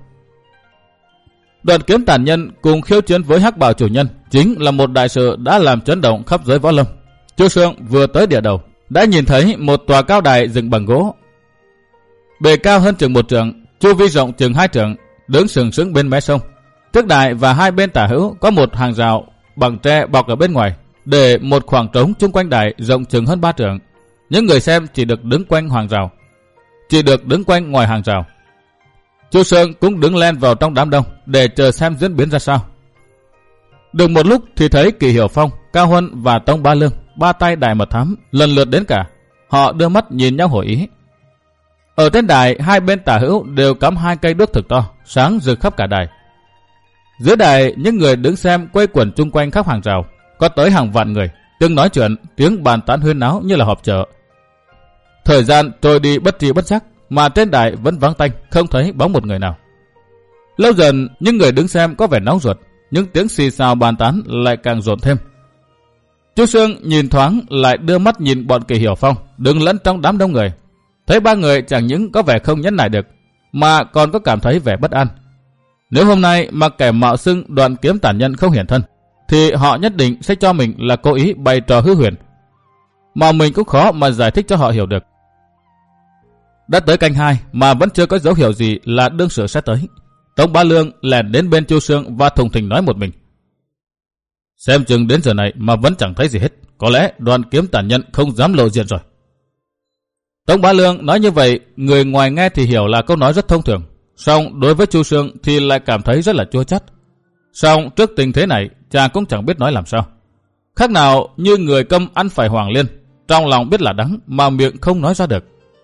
Đoạn Kiếm tản nhân cùng khiêu chiến với Hắc Bảo chủ nhân chính là một đại sự đã làm chấn động khắp giới võ lâm. Chu Sương vừa tới địa đầu đã nhìn thấy một tòa cao đài dựng bằng gỗ, bề cao hơn chừng một trượng, chu vi rộng chừng hai trượng, đứng sừng sững bên mé sông. Trước đài và hai bên tả hữu có một hàng rào bằng tre bọc ở bên ngoài, để một khoảng trống chung quanh đài rộng chừng hơn ba trượng. Những người xem chỉ được đứng quanh hàng rào, chỉ được đứng quanh ngoài hàng rào. Chu Sương cũng đứng len vào trong đám đông để chờ xem diễn biến ra sao. Được một lúc thì thấy Kỳ Hiểu Phong, Cao Huân và Tống Bá Lương, ba tay Đại Mật Thám lần lượt đến cả. Họ đưa mắt nhìn nhau hội ý. Ở trên đài hai bên tả hữu đều cắm hai cây đuốc thực to, sáng rực khắp cả đài. Dưới đài những người đứng xem quây quần chung quanh khắp hàng rào, có tới hàng vạn người, tiếng nói chuyện, tiếng bàn tán huyên náo như là họp chợ. Thời gian trôi đi bất tri bất giác, mà trên đài vẫn vắng tanh, không thấy bóng một người nào. Lâu dần những người đứng xem có vẻ nóng ruột, những tiếng xì xào bàn tán lại càng dồn thêm. Chu Sương nhìn thoáng lại đưa mắt nhìn bọn Kỳ Hiểu Phong đứng lẫn trong đám đông người, thấy ba người chẳng những có vẻ không nhẫn nại được, mà còn có cảm thấy vẻ bất an. Nếu hôm nay mà kẻ mạo xưng Đoạn Kiếm tản nhân không hiển thân, thì họ nhất định sẽ cho mình là cố ý bày trò hư huyền, mà mình cũng khó mà giải thích cho họ hiểu được. Đã tới canh hai mà vẫn chưa có dấu hiệu gì là đương sự sẽ tới. Tống Bá Lương lèn đến bên Chu Sương và thùng thình nói một mình: xem chừng đến giờ này mà vẫn chẳng thấy gì hết, có lẽ Đoạn Kiếm tản nhân không dám lộ diện rồi. Tống Bá Lương nói như vậy, người ngoài nghe thì hiểu là câu nói rất thông thường, song đối với Chu Sương thì lại cảm thấy rất là chua chát. Song trước tình thế này, chàng cũng chẳng biết nói làm sao. Khác nào như người câm ăn phải hoàng liên, trong lòng biết là đắng mà miệng không nói ra được.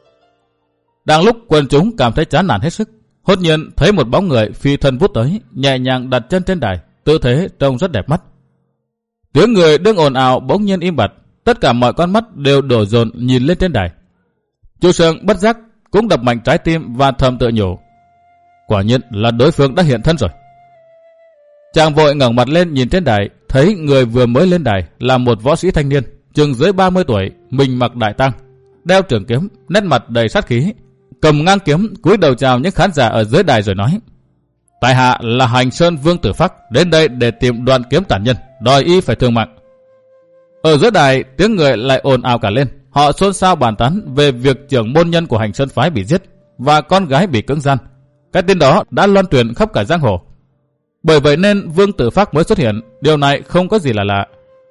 Đang lúc quần chúng cảm thấy chán nản hết sức, hốt nhiên thấy một bóng người phi thân vút tới, nhẹ nhàng đặt chân trên đài, tư thế trông rất đẹp mắt. Tiếng người đương ồn ào bỗng nhiên im bặt, tất cả mọi con mắt đều đổ dồn nhìn lên trên đài. Chu Sương bất giác cũng đập mạnh trái tim và thầm tự nhủ: Quả nhiên là đối phương đã hiện thân rồi. Chàng vội ngẩng mặt lên nhìn trên đài, thấy người vừa mới lên đài là một võ sĩ thanh niên, chừng dưới ba mươi tuổi, mình mặc đại tang, đeo trường kiếm, nét mặt đầy sát khí, cầm ngang kiếm cúi đầu chào những khán giả ở dưới đài rồi nói: tại hạ là Hành Sơn Vương Tử Phác, đến đây để tìm Đoạn Kiếm tàn nhân, đòi y phải thương mạng. Ở dưới đài tiếng người lại ồn ào cả lên, họ xôn xao bàn tán về việc trưởng môn nhân của Hành Sơn phái bị giết và con gái bị cưỡng gian. Cái tin đó đã loan truyền khắp cả giang hồ. Bởi vậy nên Vương Tử Phác mới xuất hiện, điều này không có gì là lạ.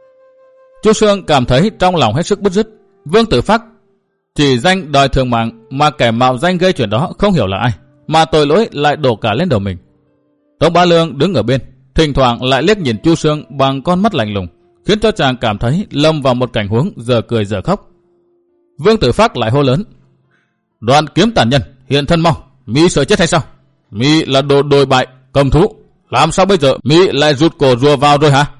Chu Xương cảm thấy trong lòng hết sức bứt rứt. Vương Tử Phác chỉ danh đòi thương mạng, mà kẻ mạo danh gây chuyện đó không hiểu là ai, mà tội lỗi lại đổ cả lên đầu mình. Tống Bá Lương đứng ở bên, thỉnh thoảng lại liếc nhìn Chu Xương bằng con mắt lạnh lùng, khiến cho chàng cảm thấy lâm vào một cảnh huống giờ cười giờ khóc. Vương Tử Phác lại hô lớn: Đoạn Kiếm tàn nhân, hiện thân mau, mi sợ chết hay sao? Mi là đồ đồi bại, cầm thú, làm sao bây giờ mi lại rụt cổ rùa vào rồi hả?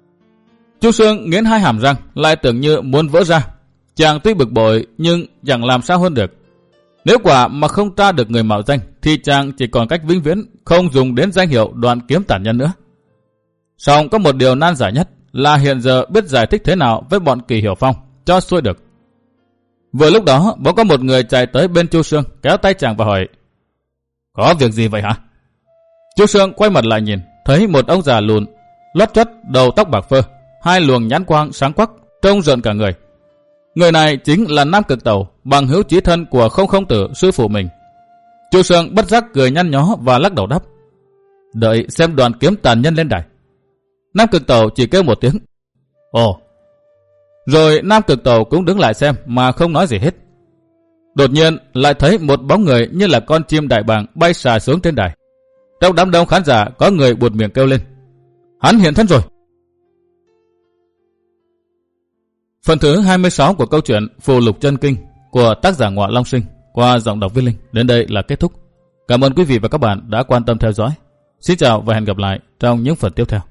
Chu Xương nghiến hai hàm răng, lại tưởng như muốn vỡ ra. Chàng tuy bực bội nhưng chẳng làm sao hơn được. Nếu quả mà không tra được người mạo danh thì chàng chỉ còn cách vĩnh viễn không dùng đến danh hiệu Đoạn Kiếm tàn nhân nữa. Song có một điều nan giải nhất là hiện giờ biết giải thích thế nào với bọn Kỳ Hiểu Phong cho xuôi được. Vừa lúc đó bỗng có một người chạy tới bên Chu Xương, kéo tay chàng và hỏi: Có việc gì vậy hả? Chu Xương quay mặt lại nhìn, thấy một ông già lùn, lót chót, đầu tóc bạc phơ, hai luồng nhãn quang sáng quắc, trông rợn cả người. Người này chính là Nam Cực Tẩu, bằng hữu chí thân của Không Không Tử, sư phụ mình. Chu Xương bất giác cười nhăn nhó và lắc đầu đáp: Đợi xem Đoạn Kiếm tàn nhân lên đài. Nam Cực Tẩu chỉ kêu một tiếng: Ồ. Rồi Nam Cực Tẩu cũng đứng lại xem mà không nói gì hết. Đột nhiên lại thấy một bóng người như là con chim đại bàng bay xà xuống trên đài. Trong đám đông khán giả có người buột miệng kêu lên: Hắn hiện thân rồi. Phần thứ hai mươi sáu của câu chuyện Phù Lục Chân Kinh của tác giả Ngọa Long Sinh qua giọng đọc Viết Linh đến đây là kết thúc. Cảm ơn quý vị và các bạn đã quan tâm theo dõi. Xin chào và hẹn gặp lại trong những phần tiếp theo.